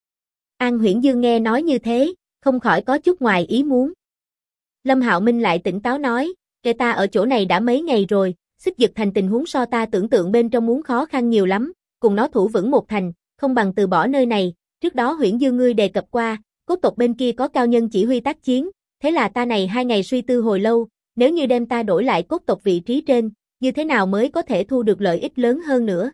An Huyễn Dương nghe nói như thế, không khỏi có chút ngoài ý muốn. Lâm Hạo Minh lại tỉnh táo nói, kể ta ở chỗ này đã mấy ngày rồi, Xích Dực Thành tình huống so ta tưởng tượng bên trong muốn khó khăn nhiều lắm, cùng nó thủ vững một thành, không bằng từ bỏ nơi này, trước đó Huyễn Dương ngươi đề cập qua, cốt tộc bên kia có cao nhân chỉ huy tác chiến, thế là ta này 2 ngày suy tư hồi lâu, nếu như đem ta đổi lại cốt tộc vị trí trên, như thế nào mới có thể thu được lợi ích lớn hơn nữa.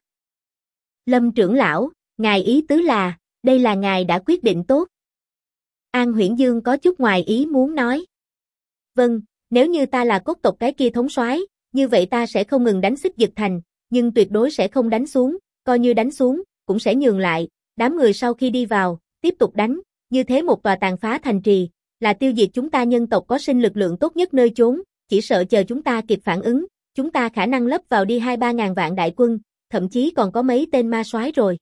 Lâm trưởng lão, ngài ý tứ là, đây là ngài đã quyết định tốt. An Huyễn Dương có chút ngoài ý muốn nói. Vâng, nếu như ta là cốt tộc cái kia thống soái, như vậy ta sẽ không ngừng đánh Xích Dực Thành, nhưng tuyệt đối sẽ không đánh xuống, coi như đánh xuống, cũng sẽ nhường lại, đám người sau khi đi vào, tiếp tục đánh, như thế một tòa tàn phá thành trì, là tiêu diệt chúng ta nhân tộc có sinh lực lượng tốt nhất nơi chốn, chỉ sợ chờ chúng ta kịp phản ứng, chúng ta khả năng lấp vào đi 2-3 ngàn vạn đại quân, thậm chí còn có mấy tên ma soái rồi.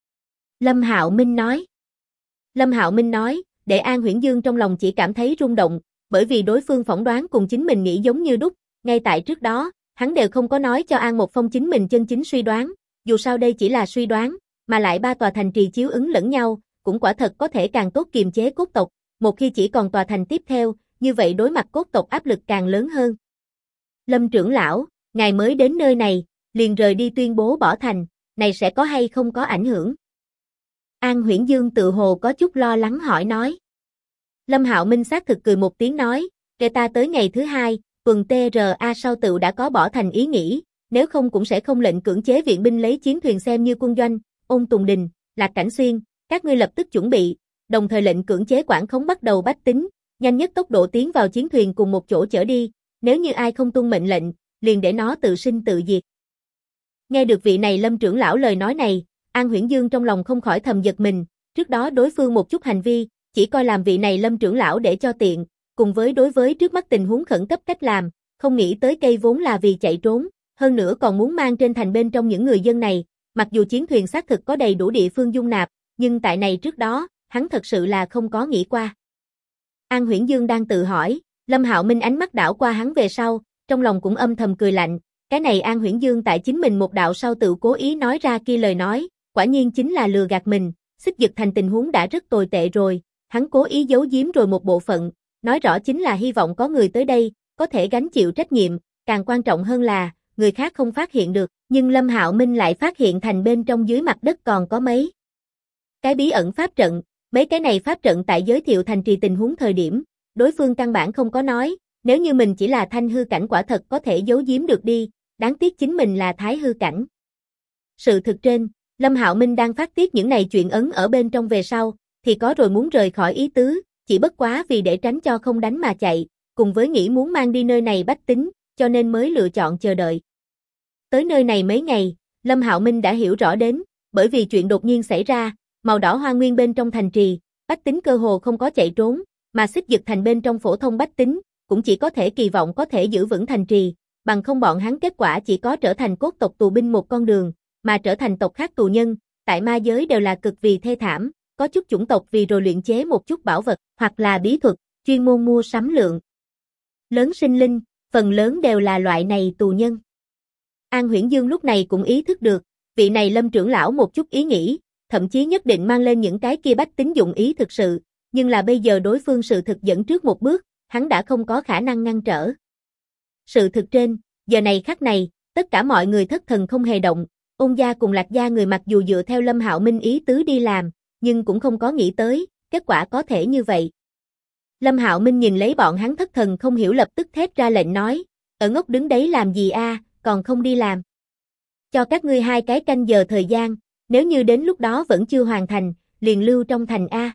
Lâm Hạo Minh nói. Lâm Hạo Minh nói, để An Huyễn Dương trong lòng chỉ cảm thấy rung động, bởi vì đối phương phỏng đoán cùng chính mình nghĩ giống như đúc, ngay tại trước đó, hắn đều không có nói cho An Một Phong chính mình chân chính suy đoán, dù sao đây chỉ là suy đoán, mà lại 3 tòa thành trì chiếu ứng lẫn nhau, cũng quả thật có thể càng tốt kiềm chế cốt tộc, một khi chỉ còn tòa thành tiếp theo, như vậy đối mặt cốt tộc áp lực càng lớn hơn. Lâm trưởng lão, ngài mới đến nơi này, liền rời đi tuyên bố bỏ thành, này sẽ có hay không có ảnh hưởng? An Huyễn Dương tự hồ có chút lo lắng hỏi nói. Lâm Hạo Minh xác thực cười một tiếng nói, kể ta tới ngày thứ 2, tuần TRA sau tựu đã có bỏ thành ý nghĩ, nếu không cũng sẽ không lệnh cưỡng chế viện binh lấy chiến thuyền xem như quân doanh, Ôn Tùng Đình, Lạc Cảnh Xuyên, các ngươi lập tức chuẩn bị, đồng thời lệnh cưỡng chế quản khống bắt đầu bách tính, nhanh nhất tốc độ tiến vào chiến thuyền cùng một chỗ chở đi, nếu như ai không tuân mệnh lệnh, liền để nó tự sinh tự diệt. Nghe được vị này Lâm trưởng lão lời nói này, An Huyễn Dương trong lòng không khỏi thầm giật mình, trước đó đối phương một chút hành vi, chỉ coi làm vị này Lâm trưởng lão để cho tiện, cùng với đối với trước mắt tình huống khẩn cấp cách làm, không nghĩ tới cây vốn là vì chạy trốn, hơn nữa còn muốn mang trên thành bên trong những người dân này, mặc dù chiến thuyền xác thực có đầy đủ địa phương dung nạp, nhưng tại này trước đó, hắn thật sự là không có nghĩ qua. An Huyễn Dương đang tự hỏi, Lâm Hạo Minh ánh mắt đảo qua hắn về sau, trong lòng cũng âm thầm cười lạnh, cái này An Huyễn Dương tại chính mình một đạo sau tự cố ý nói ra kia lời nói, quả nhiên chính là lừa gạt mình, Xích Dực Thành tình huống đã rất tồi tệ rồi, hắn cố ý giấu giếm rồi một bộ phận, nói rõ chính là hy vọng có người tới đây, có thể gánh chịu trách nhiệm, càng quan trọng hơn là, người khác không phát hiện được, nhưng Lâm Hạo Minh lại phát hiện thành bên trong dưới mặt đất còn có mấy cái bí ẩn pháp trận, mấy cái này pháp trận tại giới thiệu thành trì tình huống thời điểm, đối phương căn bản không có nói, nếu như mình chỉ là thanh hư cảnh quả thật có thể giấu giếm được đi, đáng tiếc chính mình là thái hư cảnh. Sự thực trên, Lâm Hạo Minh đang phát tiết những này chuyện ấn ở bên trong về sau, thì có rồi muốn rời khỏi ý tứ, chỉ bất quá vì để tránh cho không đánh mà chạy, cùng với nghĩ muốn mang đi nơi này bách tính, cho nên mới lựa chọn chờ đợi. Tới nơi này mấy ngày, Lâm Hạo Minh đã hiểu rõ đến, bởi vì chuyện đột nhiên xảy ra, màu đỏ hoa nguyên bên trong thành trì, bách tính cơ hồ không có chạy trốn, mà Xích Dực Thành bên trong phổ thông bách tính, cũng chỉ có thể kỳ vọng có thể giữ vững thành trì, bằng không bọn hắn kết quả chỉ có trở thành cốt tộc tù binh một con đường, mà trở thành tộc khác tù nhân, tại ma giới đều là cực vì thê thảm, có chút chủng tộc vì rồi luyện chế một chút bảo vật, hoặc là bí thuật, chuyên môn mua sắm lượng lớn sinh linh, phần lớn đều là loại này tù nhân. An Huyễn Dương lúc này cũng ý thức được, vị này Lâm trưởng lão một chút ý nghĩ, thậm chí nhất định mang lên những cái kia bách tính dụng ý thực sự, nhưng là bây giờ đối phương sự thực dẫn trước một bước, hắn đã không có khả năng ngăn trở. Sự thực trên, giờ này khắc này, tất cả mọi người thất thần không hề động, Ôn gia cùng Lạc gia người mặc dù dựa theo Lâm Hạo Minh ý tứ đi làm, nhưng cũng không có nghĩ tới, kết quả có thể như vậy. Lâm Hạo Minh nhìn lấy bọn hắn thất thần không hiểu lập tức thét ra lệnh nói, ở ngốc đứng đấy làm gì a, còn không đi làm. Cho các ngươi 2 cái canh giờ thời gian, nếu như đến lúc đó vẫn chưa hoàn thành, liền lưu trong thành a.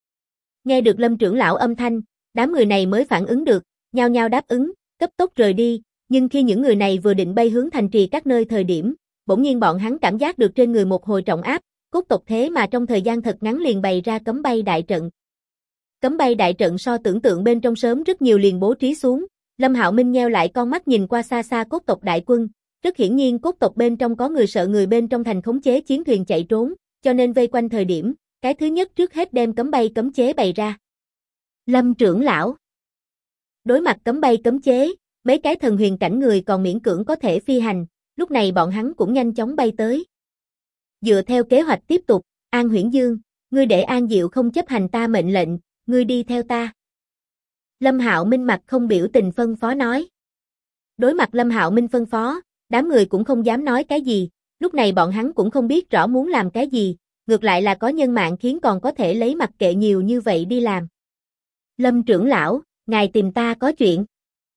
Nghe được Lâm trưởng lão âm thanh, đám người này mới phản ứng được, nhao nhao đáp ứng, cấp tốc rời đi, nhưng khi những người này vừa định bay hướng thành trì các nơi thời điểm, bỗng nhiên bọn hắn cảm giác được trên người một hồi trọng áp, cốt tộc thế mà trong thời gian thật ngắn liền bày ra cấm bay đại trận. Cấm bay đại trận so tưởng tượng bên trong sớm rất nhiều liền bố trí xuống, Lâm Hạo Minh nheo lại con mắt nhìn qua xa xa cốt tộc đại quân, rất hiển nhiên cốt tộc bên trong có người sợ người bên trong thành khống chế chiến thuyền chạy trốn, cho nên vây quanh thời điểm, cái thứ nhất trước hết đem cấm bay cấm chế bày ra. Lâm trưởng lão. Đối mặt cấm bay cấm chế, Mấy cái thần huyền cảnh người còn miễn cưỡng có thể phi hành, lúc này bọn hắn cũng nhanh chóng bay tới. Dựa theo kế hoạch tiếp tục, An Huyễn Dương, ngươi để An Diệu không chấp hành ta mệnh lệnh, ngươi đi theo ta. Lâm Hạo Minh mặt không biểu tình phân phó nói. Đối mặt Lâm Hạo Minh phân phó, đám người cũng không dám nói cái gì, lúc này bọn hắn cũng không biết rõ muốn làm cái gì, ngược lại là có nhân mạng khiến còn có thể lấy mặc kệ nhiều như vậy đi làm. Lâm trưởng lão, ngài tìm ta có chuyện.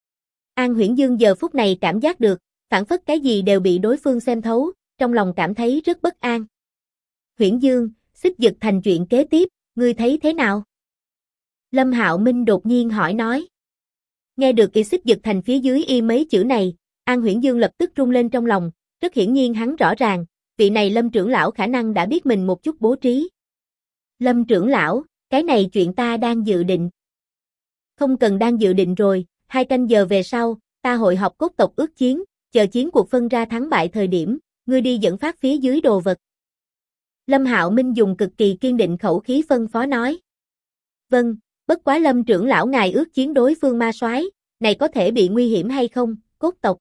An Huyễn Dương giờ phút này cảm giác được, phản phất cái gì đều bị đối phương xem thấu, trong lòng cảm thấy rất bất an. Huyễn Dương, Xích Dực Thành chuyện kế tiếp, ngươi thấy thế nào? Lâm Hạo Minh đột nhiên hỏi nói. Nghe được kỳ Xích Dực Thành phía dưới y mấy chữ này, An Huyễn Dương lập tức rung lên trong lòng, rất hiển nhiên hắn rõ ràng, vị này Lâm trưởng lão khả năng đã biết mình một chút bố trí. Lâm trưởng lão, cái này chuyện ta đang dự định. Không cần đang dự định rồi, 2 canh giờ về sau, ta hội họp cốt tộc ước chiến, chờ chiến cuộc phân ra thắng bại thời điểm, ngươi đi dẫn phát phía dưới đồ vật. Lâm Hạo Minh dùng cực kỳ kiên định khẩu khí phân phó nói. Vâng, bất quá Lâm trưởng lão ngài ước chiến đối phương ma soái, này có thể bị nguy hiểm hay không, cốt tộc?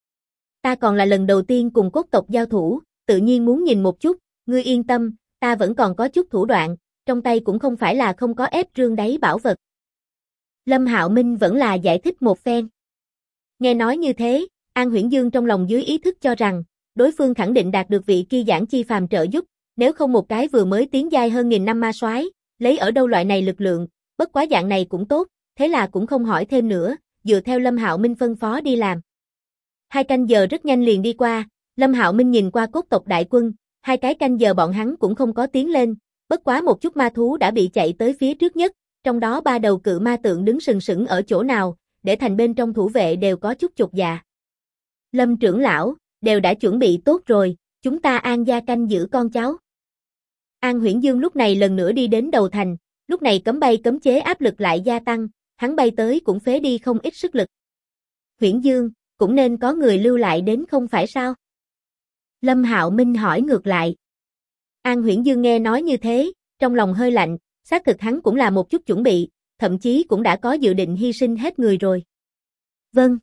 Ta còn là lần đầu tiên cùng cốt tộc giao thủ, tự nhiên muốn nhìn một chút, ngươi yên tâm, ta vẫn còn có chút thủ đoạn, trong tay cũng không phải là không có ép rương đáy bảo vật. Lâm Hạo Minh vẫn là giải thích một phen. Nghe nói như thế, An Huyễn Dương trong lòng dưới ý thức cho rằng, đối phương khẳng định đạt được vị kia giảng chi phàm trợ giúp, nếu không một cái vừa mới tiến giai hơn 1000 năm ma soái, lấy ở đâu loại này lực lượng, bất quá dạng này cũng tốt, thế là cũng không hỏi thêm nữa, dựa theo Lâm Hạo Minh phân phó đi làm. 2 canh giờ rất nhanh liền đi qua, Lâm Hạo Minh nhìn qua cốt tộc đại quân, 2 cái canh giờ bọn hắn cũng không có tiến lên, bất quá một chút ma thú đã bị chạy tới phía trước nhất, trong đó 3 đầu cự ma tượng đứng sừng sững ở chỗ nào, để thành bên trong thủ vệ đều có chút chột dạ. Lâm trưởng lão, đều đã chuẩn bị tốt rồi, chúng ta An gia canh giữ con cháu. An Huyễn Dương lúc này lần nữa đi đến đầu thành, lúc này cấm bay cấm chế áp lực lại gia tăng, hắn bay tới cũng phế đi không ít sức lực. Huyễn Dương, cũng nên có người lưu lại đến không phải sao? Lâm Hạo Minh hỏi ngược lại. An Huyễn Dương nghe nói như thế, trong lòng hơi lạnh, xác thực hắn cũng là một chút chuẩn bị, thậm chí cũng đã có dự định hy sinh hết người rồi. Vâng.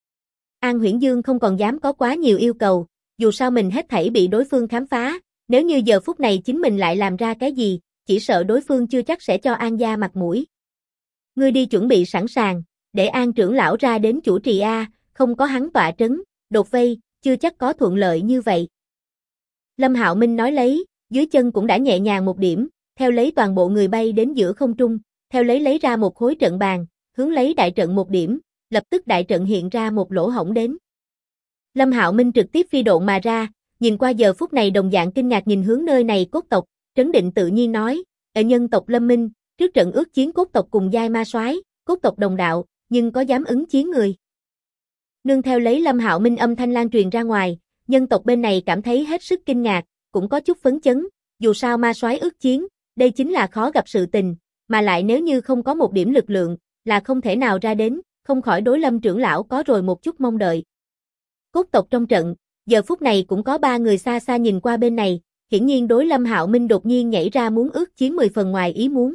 An Huyễn Dương không còn dám có quá nhiều yêu cầu, dù sao mình hết thảy bị đối phương khám phá, nếu như giờ phút này chính mình lại làm ra cái gì, chỉ sợ đối phương chưa chắc sẽ cho An gia mặt mũi. Ngươi đi chuẩn bị sẵn sàng, để An trưởng lão ra đến chủ trì A, không có hắn tọa trấn, đột vây, chưa chắc có thuận lợi như vậy. Lâm Hạo Minh nói lấy, dưới chân cũng đã nhẹ nhàng một điểm, theo lấy toàn bộ người bay đến giữa không trung, theo lấy ra một khối trận bàn, hướng lấy đại trận một điểm, lập tức đại trận hiện ra một lỗ hổng đến. Lâm Hạo Minh trực tiếp phi độn mà ra, nhìn qua giờ phút này đồng dạng kinh ngạc nhìn hướng nơi này cốt tộc, trấn định tự nhiên nói, ở nhân tộc Lâm Minh, trước trận ước chiến cốt tộc cùng giai ma soái, cốt tộc đồng đạo, nhưng có dám ứng chiến người. Nương theo lấy Lâm Hạo Minh âm thanh lan truyền ra ngoài, nhân tộc bên này cảm thấy hết sức kinh ngạc, cũng có chút phấn chấn, dù sao ma soái ước chiến, đây chính là khó gặp sự tình, mà lại nếu như không có một điểm lực lượng, là không thể nào ra đến, không khỏi đối Lâm trưởng lão có rồi một chút mong đợi. Cốt tộc trong trận, giờ phút này cũng có 3 người xa xa nhìn qua bên này, hiển nhiên đối Lâm Hạo Minh đột nhiên nhảy ra muốn ước chiến 10 phần ngoài ý muốn.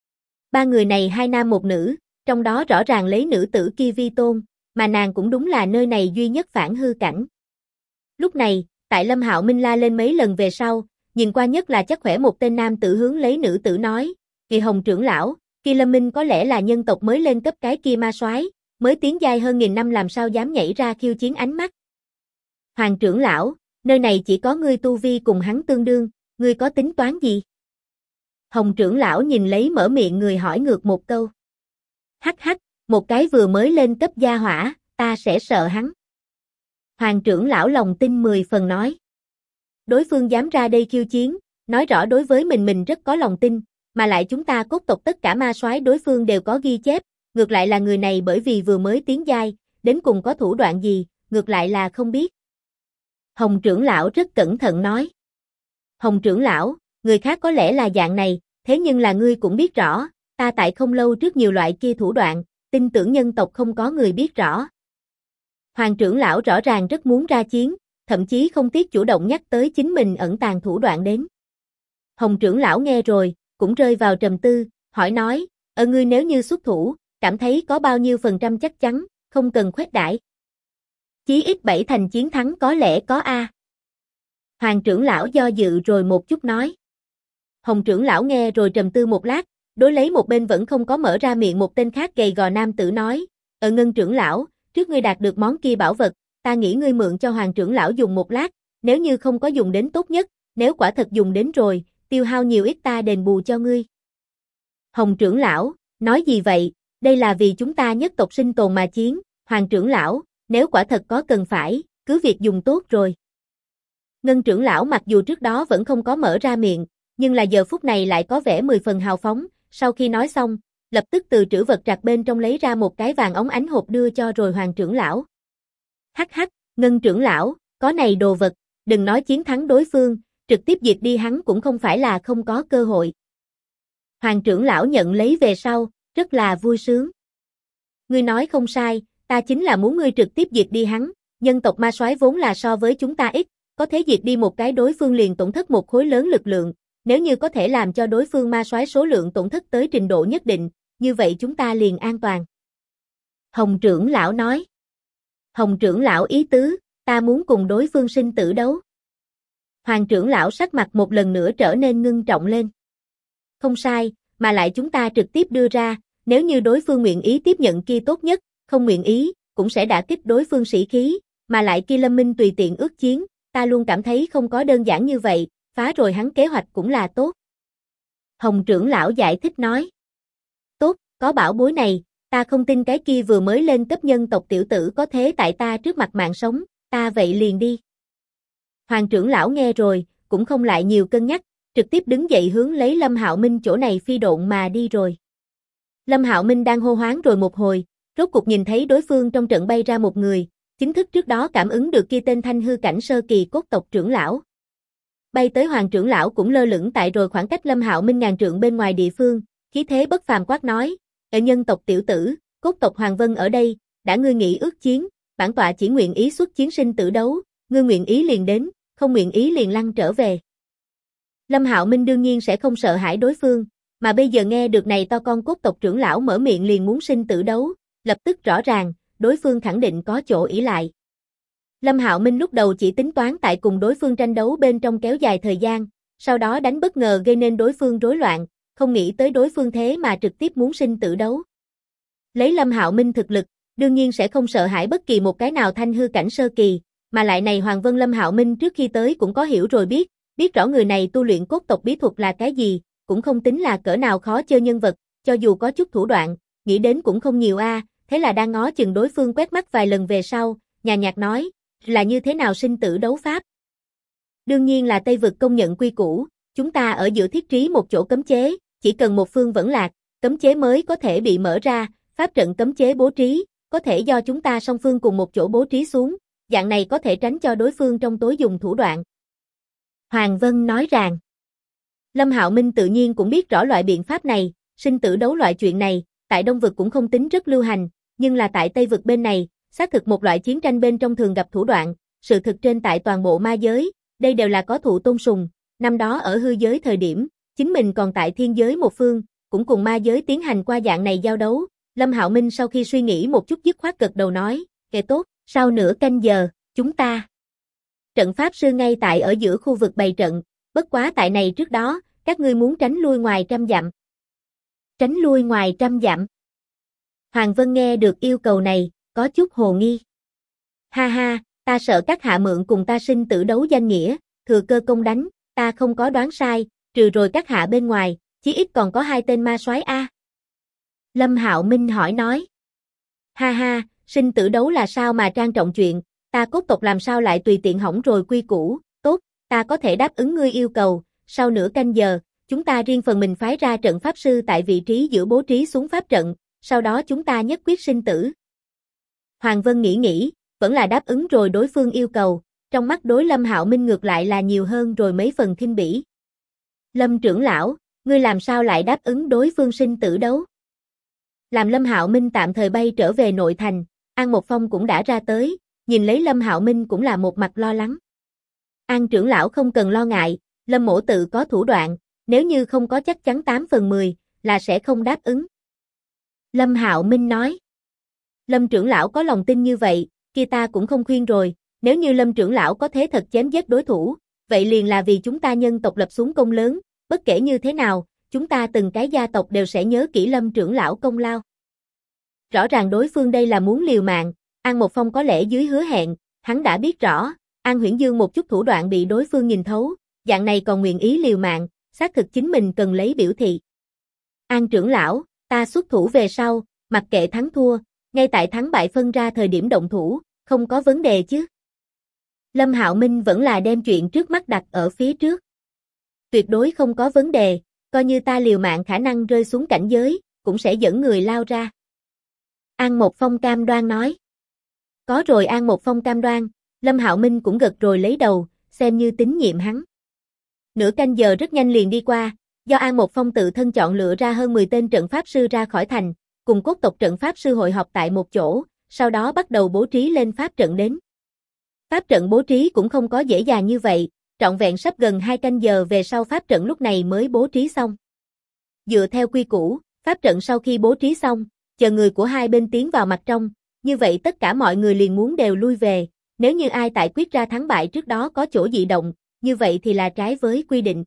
3 người này 2 nam 1 nữ, trong đó rõ ràng lấy nữ tử kia vi tôn, mà nàng cũng đúng là nơi này duy nhất phản hư cảnh. Lúc này, tại Lâm Hạo Minh la lên mấy lần về sau, nhìn qua nhất là chắc khỏe một tên nam tử hướng lấy nữ tử nói, Kỳ Hồng trưởng lão, Kỳ Lâm Minh có lẽ là nhân tộc mới lên cấp cái kia ma soái, mới tiến giai hơn 1000 năm làm sao dám nhảy ra khiêu chiến ánh mắt. Hoàng trưởng lão, nơi này chỉ có ngươi tu vi cùng hắn tương đương, ngươi có tính toán gì? Hồng trưởng lão nhìn lấy mở miệng người hỏi ngược một câu. Hắc hắc, một cái vừa mới lên cấp gia hỏa, ta sẽ sợ hắn. Hoàng trưởng lão lòng tin 10 phần nói. Đối phương dám ra đây khiêu chiến, nói rõ đối với mình rất có lòng tin, mà lại chúng ta cốt tộc tất cả ma soái đối phương đều có ghi chép, ngược lại là người này bởi vì vừa mới tiến giai, đến cùng có thủ đoạn gì, ngược lại là không biết. Hồng trưởng lão rất cẩn thận nói. Hồng trưởng lão, người khác có lẽ là dạng này, thế nhưng là ngươi cũng biết rõ, ta tại không lâu trước nhiều loại kia thủ đoạn, tin tưởng nhân tộc không có người biết rõ. Hoàng trưởng lão rõ ràng rất muốn ra chiến, thậm chí không tiếc chủ động nhắc tới chính mình ẩn tàng thủ đoạn đến. Hồng trưởng lão nghe rồi, cũng rơi vào trầm tư, hỏi nói, ngươi nếu như xuất thủ, cảm thấy có bao nhiêu % chắc chắn, không cần khuếch đãi. Chí ít 7 thành chiến thắng có lẽ có a. Hoàng trưởng lão do dự rồi một chút nói. Hồng trưởng lão nghe rồi trầm tư một lát, đối lấy một bên vẫn không có mở ra miệng một tên khác gầy gò nam tử nói, Ngân trưởng lão, trước ngươi đạt được món kia bảo vật, ta nghĩ ngươi mượn cho Hoàng trưởng lão dùng một lát, nếu như không có dùng đến tốt nhất, nếu quả thật dùng đến rồi, tiêu hao nhiều ít ta đền bù cho ngươi. Hồng trưởng lão, nói gì vậy, đây là vì chúng ta nhất tộc sinh tồn mà chiến, Hoàng trưởng lão, nếu quả thật có cần phải, cứ việc dùng tốt rồi. Ngân trưởng lão mặc dù trước đó vẫn không có mở ra miệng, nhưng là giờ phút này lại có vẻ 10 phần hào phóng, sau khi nói xong, lập tức từ trữ vật trạc bên trong lấy ra một cái vàng óng ánh hộp đưa cho rồi Hoàng trưởng lão. Hắc hắc, Ngân trưởng lão, có này đồ vật, đừng nói chiến thắng đối phương, trực tiếp diệt đi hắn cũng không phải là không có cơ hội. Hoàng trưởng lão nhận lấy về sau, rất là vui sướng. Ngươi nói không sai, ta chính là muốn ngươi trực tiếp diệt đi hắn, nhân tộc ma soái vốn là so với chúng ta ít, có thể diệt đi một cái đối phương liền tổn thất một khối lớn lực lượng, nếu như có thể làm cho đối phương ma soái số lượng tổn thất tới trình độ nhất định, như vậy chúng ta liền an toàn. Hồng trưởng lão nói. Hồng trưởng lão ý tứ, ta muốn cùng đối phương sinh tử đấu. Hoàng trưởng lão sắc mặt một lần nữa trở nên ngưng trọng lên. Không sai, mà lại chúng ta trực tiếp đưa ra, nếu như đối phương nguyện ý tiếp nhận kia tốt nhất, không nguyện ý, cũng sẽ đả kích đối phương sĩ khí, mà lại kia Lâm Minh tùy tiện ước chiến, ta luôn cảm thấy không có đơn giản như vậy, phá rồi hắn kế hoạch cũng là tốt. Hồng trưởng lão giải thích nói. Tốt, có bảo bối này, ta không tin cái kia vừa mới lên cấp nhân tộc tiểu tử có thế tại ta trước mặt mạng sống, ta vậy liền đi. Hoàng trưởng lão nghe rồi, cũng không lại nhiều cân nhắc, trực tiếp đứng dậy hướng lấy Lâm Hạo Minh chỗ này phi độn mà đi rồi. Lâm Hạo Minh đang hô hoáng rồi một hồi, rốt cục nhìn thấy đối phương trong trận bay ra một người, chính thức trước đó cảm ứng được kia tên thanh hư cảnh sơ kỳ cốt tộc trưởng lão. Bay tới Hoàng trưởng lão cũng lơ lửng tại rồi khoảng cách Lâm Hạo Minh ngàn trượng bên ngoài địa phương, khí thế bất phàm quát nói, nhân tộc tiểu tử, cốt tộc Hoàng Vân ở đây, đã ngươi nghĩ ước chiến, bản tọa chỉ nguyện ý xuất chiến sinh tử đấu, ngươi nguyện ý liền đến, không nguyện ý liền lăn trở về. Lâm Hạo Minh đương nhiên sẽ không sợ hãi đối phương, mà bây giờ nghe được này to con cốt tộc trưởng lão mở miệng liền muốn sinh tử đấu, lập tức rõ ràng, đối phương khẳng định có chỗ ỷ lại. Lâm Hạo Minh lúc đầu chỉ tính toán tại cùng đối phương tranh đấu bên trong kéo dài thời gian, sau đó đánh bất ngờ gây nên đối phương rối loạn, không nghĩ tới đối phương thế mà trực tiếp muốn sinh tử đấu. Lấy Lâm Hạo Minh thực lực, đương nhiên sẽ không sợ hãi bất kỳ một cái nào thanh hư cảnh sơ kỳ, mà lại này Hoàng Vân Lâm Hạo Minh trước khi tới cũng có hiểu rồi biết rõ người này tu luyện cốt tộc bí thuật là cái gì, cũng không tính là cỡ nào khó chơi nhân vật, cho dù có chút thủ đoạn, nghĩ đến cũng không nhiều a, thế là đang ngó chừng đối phương quét mắt vài lần về sau, nhàn nhạt nói, là như thế nào sinh tử đấu pháp? Đương nhiên là Tây vực công nhận quy củ, chúng ta ở giữa thiết trí một chỗ cấm chế, chỉ cần một phương vẫn lạc, cấm chế mới có thể bị mở ra, pháp trận cấm chế bố trí, có thể do chúng ta song phương cùng một chỗ bố trí xuống, dạng này có thể tránh cho đối phương trong tối dùng thủ đoạn. Hoàng Vân nói rằng, Lâm Hạo Minh tự nhiên cũng biết rõ loại biện pháp này, sinh tử đấu loại chuyện này, tại Đông vực cũng không tính rất lưu hành, nhưng là tại Tây vực bên này, xác thực một loại chiến tranh bên trong thường gặp thủ đoạn, sự thực trên tại toàn bộ ma giới, đây đều là có thụ tôn sùng, năm đó ở hư giới thời điểm, chính mình còn tại thiên giới một phương, cũng cùng ma giới tiến hành qua dạng này giao đấu, Lâm Hạo Minh sau khi suy nghĩ một chút dứt khoát gật đầu nói, kệ tốt, sau nửa canh giờ, chúng ta. Trận pháp sư ngay tại ở giữa khu vực bày trận, bất quá tại này trước đó, các ngươi muốn tránh lui ngoài 100 dặm. Tránh lui ngoài 100 dặm. Hoàng Vân nghe được yêu cầu này, có chút hồ nghi. Ha ha, ta sợ các hạ mượn cùng ta sinh tử đấu danh nghĩa, thừa cơ công đánh, ta không có đoán sai, trừ rồi các hạ bên ngoài, chí ít còn có 2 tên ma soái a. Lâm Hạo Minh hỏi nói. Ha ha, sinh tử đấu là sao mà trang trọng chuyện, ta cốt tộc làm sao lại tùy tiện hỏng rồi quy củ, tốt, ta có thể đáp ứng ngươi yêu cầu, sau nửa canh giờ, chúng ta riêng phần mình phái ra trận pháp sư tại vị trí giữa bố trí xuống pháp trận, sau đó chúng ta nhất quyết sinh tử. Hoàng Vân nghĩ, vẫn là đáp ứng rồi đối phương yêu cầu, trong mắt đối Lâm Hạo Minh ngược lại là nhiều hơn rồi mấy phần khinh bỉ. Lâm trưởng lão, ngươi làm sao lại đáp ứng đối phương sinh tử đấu? Làm Lâm Hạo Minh tạm thời bay trở về nội thành, An Một Phong cũng đã ra tới, nhìn lấy Lâm Hạo Minh cũng là một mặt lo lắng. An trưởng lão không cần lo ngại, Lâm mỗ tự có thủ đoạn, nếu như không có chắc chắn 8/10, là sẽ không đáp ứng. Lâm Hạo Minh nói. Lâm trưởng lão có lòng tin như vậy, kia ta cũng không khuyên rồi, nếu như Lâm trưởng lão có thế thật chém giết đối thủ, vậy liền là vì chúng ta nhân tộc lập xuống công lớn, bất kể như thế nào, chúng ta từng cái gia tộc đều sẽ nhớ kỹ Lâm trưởng lão công lao. Rõ ràng đối phương đây là muốn liều mạng, An Một Phong có lẽ dưới hứa hẹn, hắn đã biết rõ, An Huyễn Dương một chút thủ đoạn bị đối phương nhìn thấu, dạng này còn nguyện ý liều mạng, xác thực chính mình cần lấy biểu thị. An trưởng lão, ta xuất thủ về sau, mặc kệ thắng thua, ngay tại thắng bại phân ra thời điểm động thủ, không có vấn đề chứ. Lâm Hạo Minh vẫn là đem chuyện trước mắt đặt ở phía trước. Tuyệt đối không có vấn đề, coi như ta liều mạng khả năng rơi xuống cảnh giới, cũng sẽ dẫn người lao ra. An Một Phong cam đoan nói. Có rồi An Một Phong cam đoan, Lâm Hạo Minh cũng gật rồi lấy đầu, xem như tín nhiệm hắn. Nửa canh giờ rất nhanh liền đi qua, do An Một Phong tự thân chọn lựa ra hơn 10 tên trận pháp sư ra khỏi thành, cùng cốt tộc trận pháp sư hội họp tại một chỗ, sau đó bắt đầu bố trí lên pháp trận đến. Pháp trận bố trí cũng không có dễ dàng như vậy, trọn vẹn sắp gần 2 canh giờ về sau pháp trận lúc này mới bố trí xong. Dựa theo quy củ, pháp trận sau khi bố trí xong, chờ người của hai bên tiến vào mặt trong, như vậy tất cả mọi người liền muốn đều lui về, nếu như ai tại quyết ra thắng bại trước đó có chỗ dị động, như vậy thì là trái với quy định.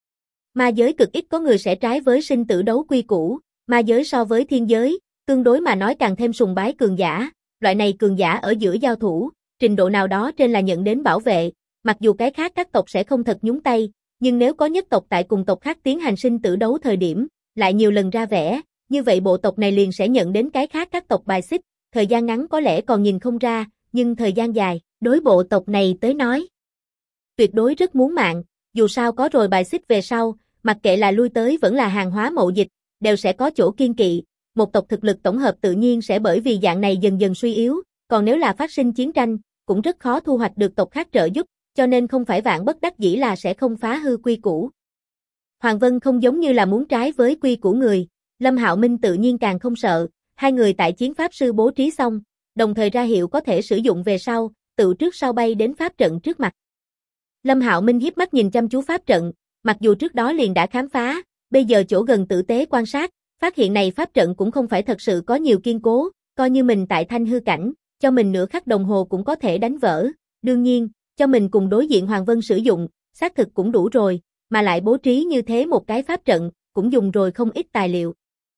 Ma giới cực ít có người sẽ trái với sinh tử đấu quy củ, ma giới so với thiên giới, tương đối mà nói càng thêm sùng bái cường giả, loại này cường giả ở giữa giao thủ, trình độ nào đó trên là nhận đến bảo vệ, mặc dù cái khác các tộc sẽ không thật nhúng tay, nhưng nếu có nhất tộc tại cùng tộc khác tiến hành sinh tử đấu thời điểm, lại nhiều lần ra vẻ, như vậy bộ tộc này liền sẽ nhận đến cái khác các tộc bài xích, thời gian ngắn có lẽ còn nhìn không ra, nhưng thời gian dài, đối bộ tộc này tới nói, tuyệt đối rất muốn mạng, dù sao có rồi bài xích về sau, mặc kệ là lui tới vẫn là hàng hóa mậu dịch, đều sẽ có chỗ kiên kỵ, một tộc thực lực tổng hợp tự nhiên sẽ bởi vì dạng này dần dần suy yếu, còn nếu là phát sinh chiến tranh, cũng rất khó thu hoạch được tộc khác trợ giúp, cho nên không phải vạn bất đắc dĩ là sẽ không phá hư quy củ. Hoàng Vân không giống như là muốn trái với quy củ người, Lâm Hạo Minh tự nhiên càng không sợ, hai người tại chiến pháp sư bố trí xong, đồng thời ra hiệu có thể sử dụng về sau, tự trước sau bay đến pháp trận trước mặt. Lâm Hạo Minh hiếp mắt nhìn chăm chú pháp trận, mặc dù trước đó liền đã khám phá, bây giờ chỗ gần tử tế quan sát, phát hiện này pháp trận cũng không phải thật sự có nhiều kiên cố, coi như mình tại thanh hư cảnh, cho mình nửa khắc đồng hồ cũng có thể đánh vỡ, đương nhiên, cho mình cùng đối diện Hoàng Vân sử dụng, xác thực cũng đủ rồi, mà lại bố trí như thế một cái pháp trận, cũng dùng rồi không ít tài liệu.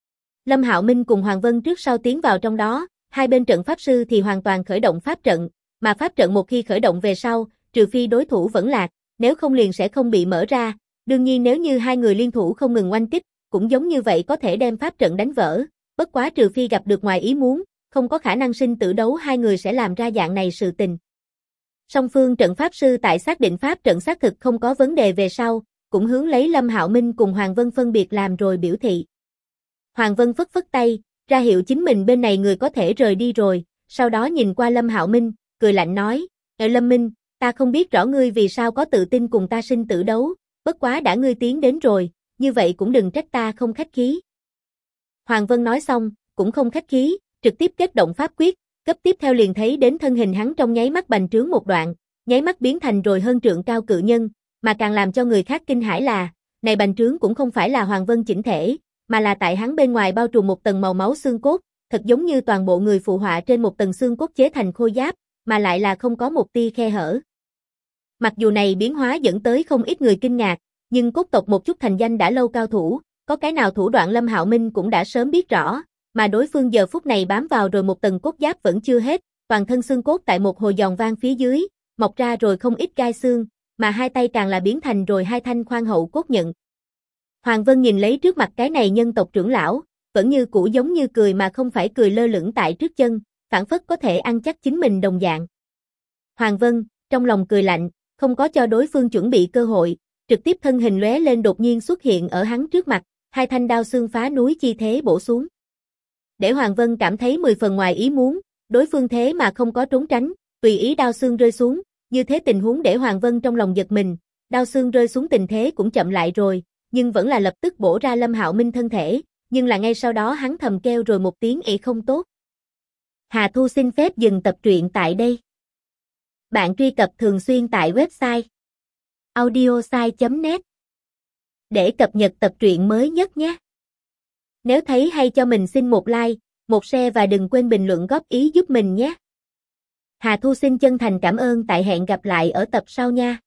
Lâm Hạo Minh cùng Hoàng Vân trước sau tiến vào trong đó, hai bên trận pháp sư thì hoàn toàn khởi động pháp trận, mà pháp trận một khi khởi động về sau, trừ phi đối thủ vẫn lạc, nếu không liền sẽ không bị mở ra, đương nhiên nếu như hai người liên thủ không ngừng oanh kích, cũng giống như vậy có thể đem pháp trận đánh vỡ, bất quá trừ phi gặp được ngoài ý muốn, không có khả năng sinh tử đấu hai người sẽ làm ra dạng này sự tình. Song phương trận pháp sư tại xác định pháp trận xác thực không có vấn đề về sau, cũng hướng lấy Lâm Hạo Minh cùng Hoàng Vân phân biệt làm rồi biểu thị. Hoàng Vân phất phất tay, ra hiệu chính mình bên này người có thể rời đi rồi, sau đó nhìn qua Lâm Hạo Minh, cười lạnh nói, Lâm Minh, ta không biết rõ ngươi vì sao có tự tin cùng ta sinh tử đấu, bất quá đã ngươi tiến đến rồi, như vậy cũng đừng trách ta không khách khí. Hoàng Vân nói xong, cũng không khách khí, trực tiếp kết động pháp quyết, cấp tiếp theo liền thấy đến thân hình hắn trong nháy mắt bành trướng một đoạn, nháy mắt biến thành rồi hơn trượng cao cự nhân, mà càng làm cho người khác kinh hãi là, này bành trướng cũng không phải là Hoàng Vân chỉnh thể, mà là tại hắn bên ngoài bao trùm một tầng màu máu xương cốt, thật giống như toàn bộ người phụ họa trên một tầng xương cốt chế thành khôi giáp, mà lại là không có một tia khe hở. Mặc dù này biến hóa dẫn tới không ít người kinh ngạc, nhưng cốt tộc một chút thành danh đã lâu cao thủ, có cái nào thủ đoạn Lâm Hạo Minh cũng đã sớm biết rõ, mà đối phương giờ phút này bám vào rồi một tầng cốt giáp vẫn chưa hết, toàn thân xương cốt tại một hồi giòn vang phía dưới, mọc ra rồi không ít gai xương, mà hai tay càng là biến thành rồi hai thanh khoan hậu cốt nhận. Hoàng Vân nhìn lấy trước mặt cái này nhân tộc trưởng lão, vẫn như cũ giống như cười mà không phải cười lơ lửng tại trước chân, phảng phất có thể ăn chắc chính mình đồng dạng. Hoàng Vân, trong lòng cười lạnh, không có cho đối phương chuẩn bị cơ hội, trực tiếp thân hình lóe lên đột nhiên xuất hiện ở hắn trước mặt, hai thanh đao xương phá núi chi thế bổ xuống. Để Hoàng Vân cảm thấy 10 phần ngoài ý muốn, đối phương thế mà không có trốn tránh, tùy ý đao xương rơi xuống, như thế tình huống để Hoàng Vân trong lòng giật mình, đao xương rơi xuống tình thế cũng chậm lại rồi, nhưng vẫn là lập tức bổ ra Lâm Hạo Minh thân thể, nhưng là ngay sau đó hắn thầm kêu rồi một tiếng ị không tốt. Hà Thu xin phép dừng tập truyện tại đây. Bạn truy cập thường xuyên tại website audiosai.net để cập nhật tập truyện mới nhất nhé. Nếu thấy hay cho mình xin một like, một share và đừng quên bình luận góp ý giúp mình nhé. Hà Thu xin chân thành cảm ơn, tại hẹn gặp lại ở tập sau nha.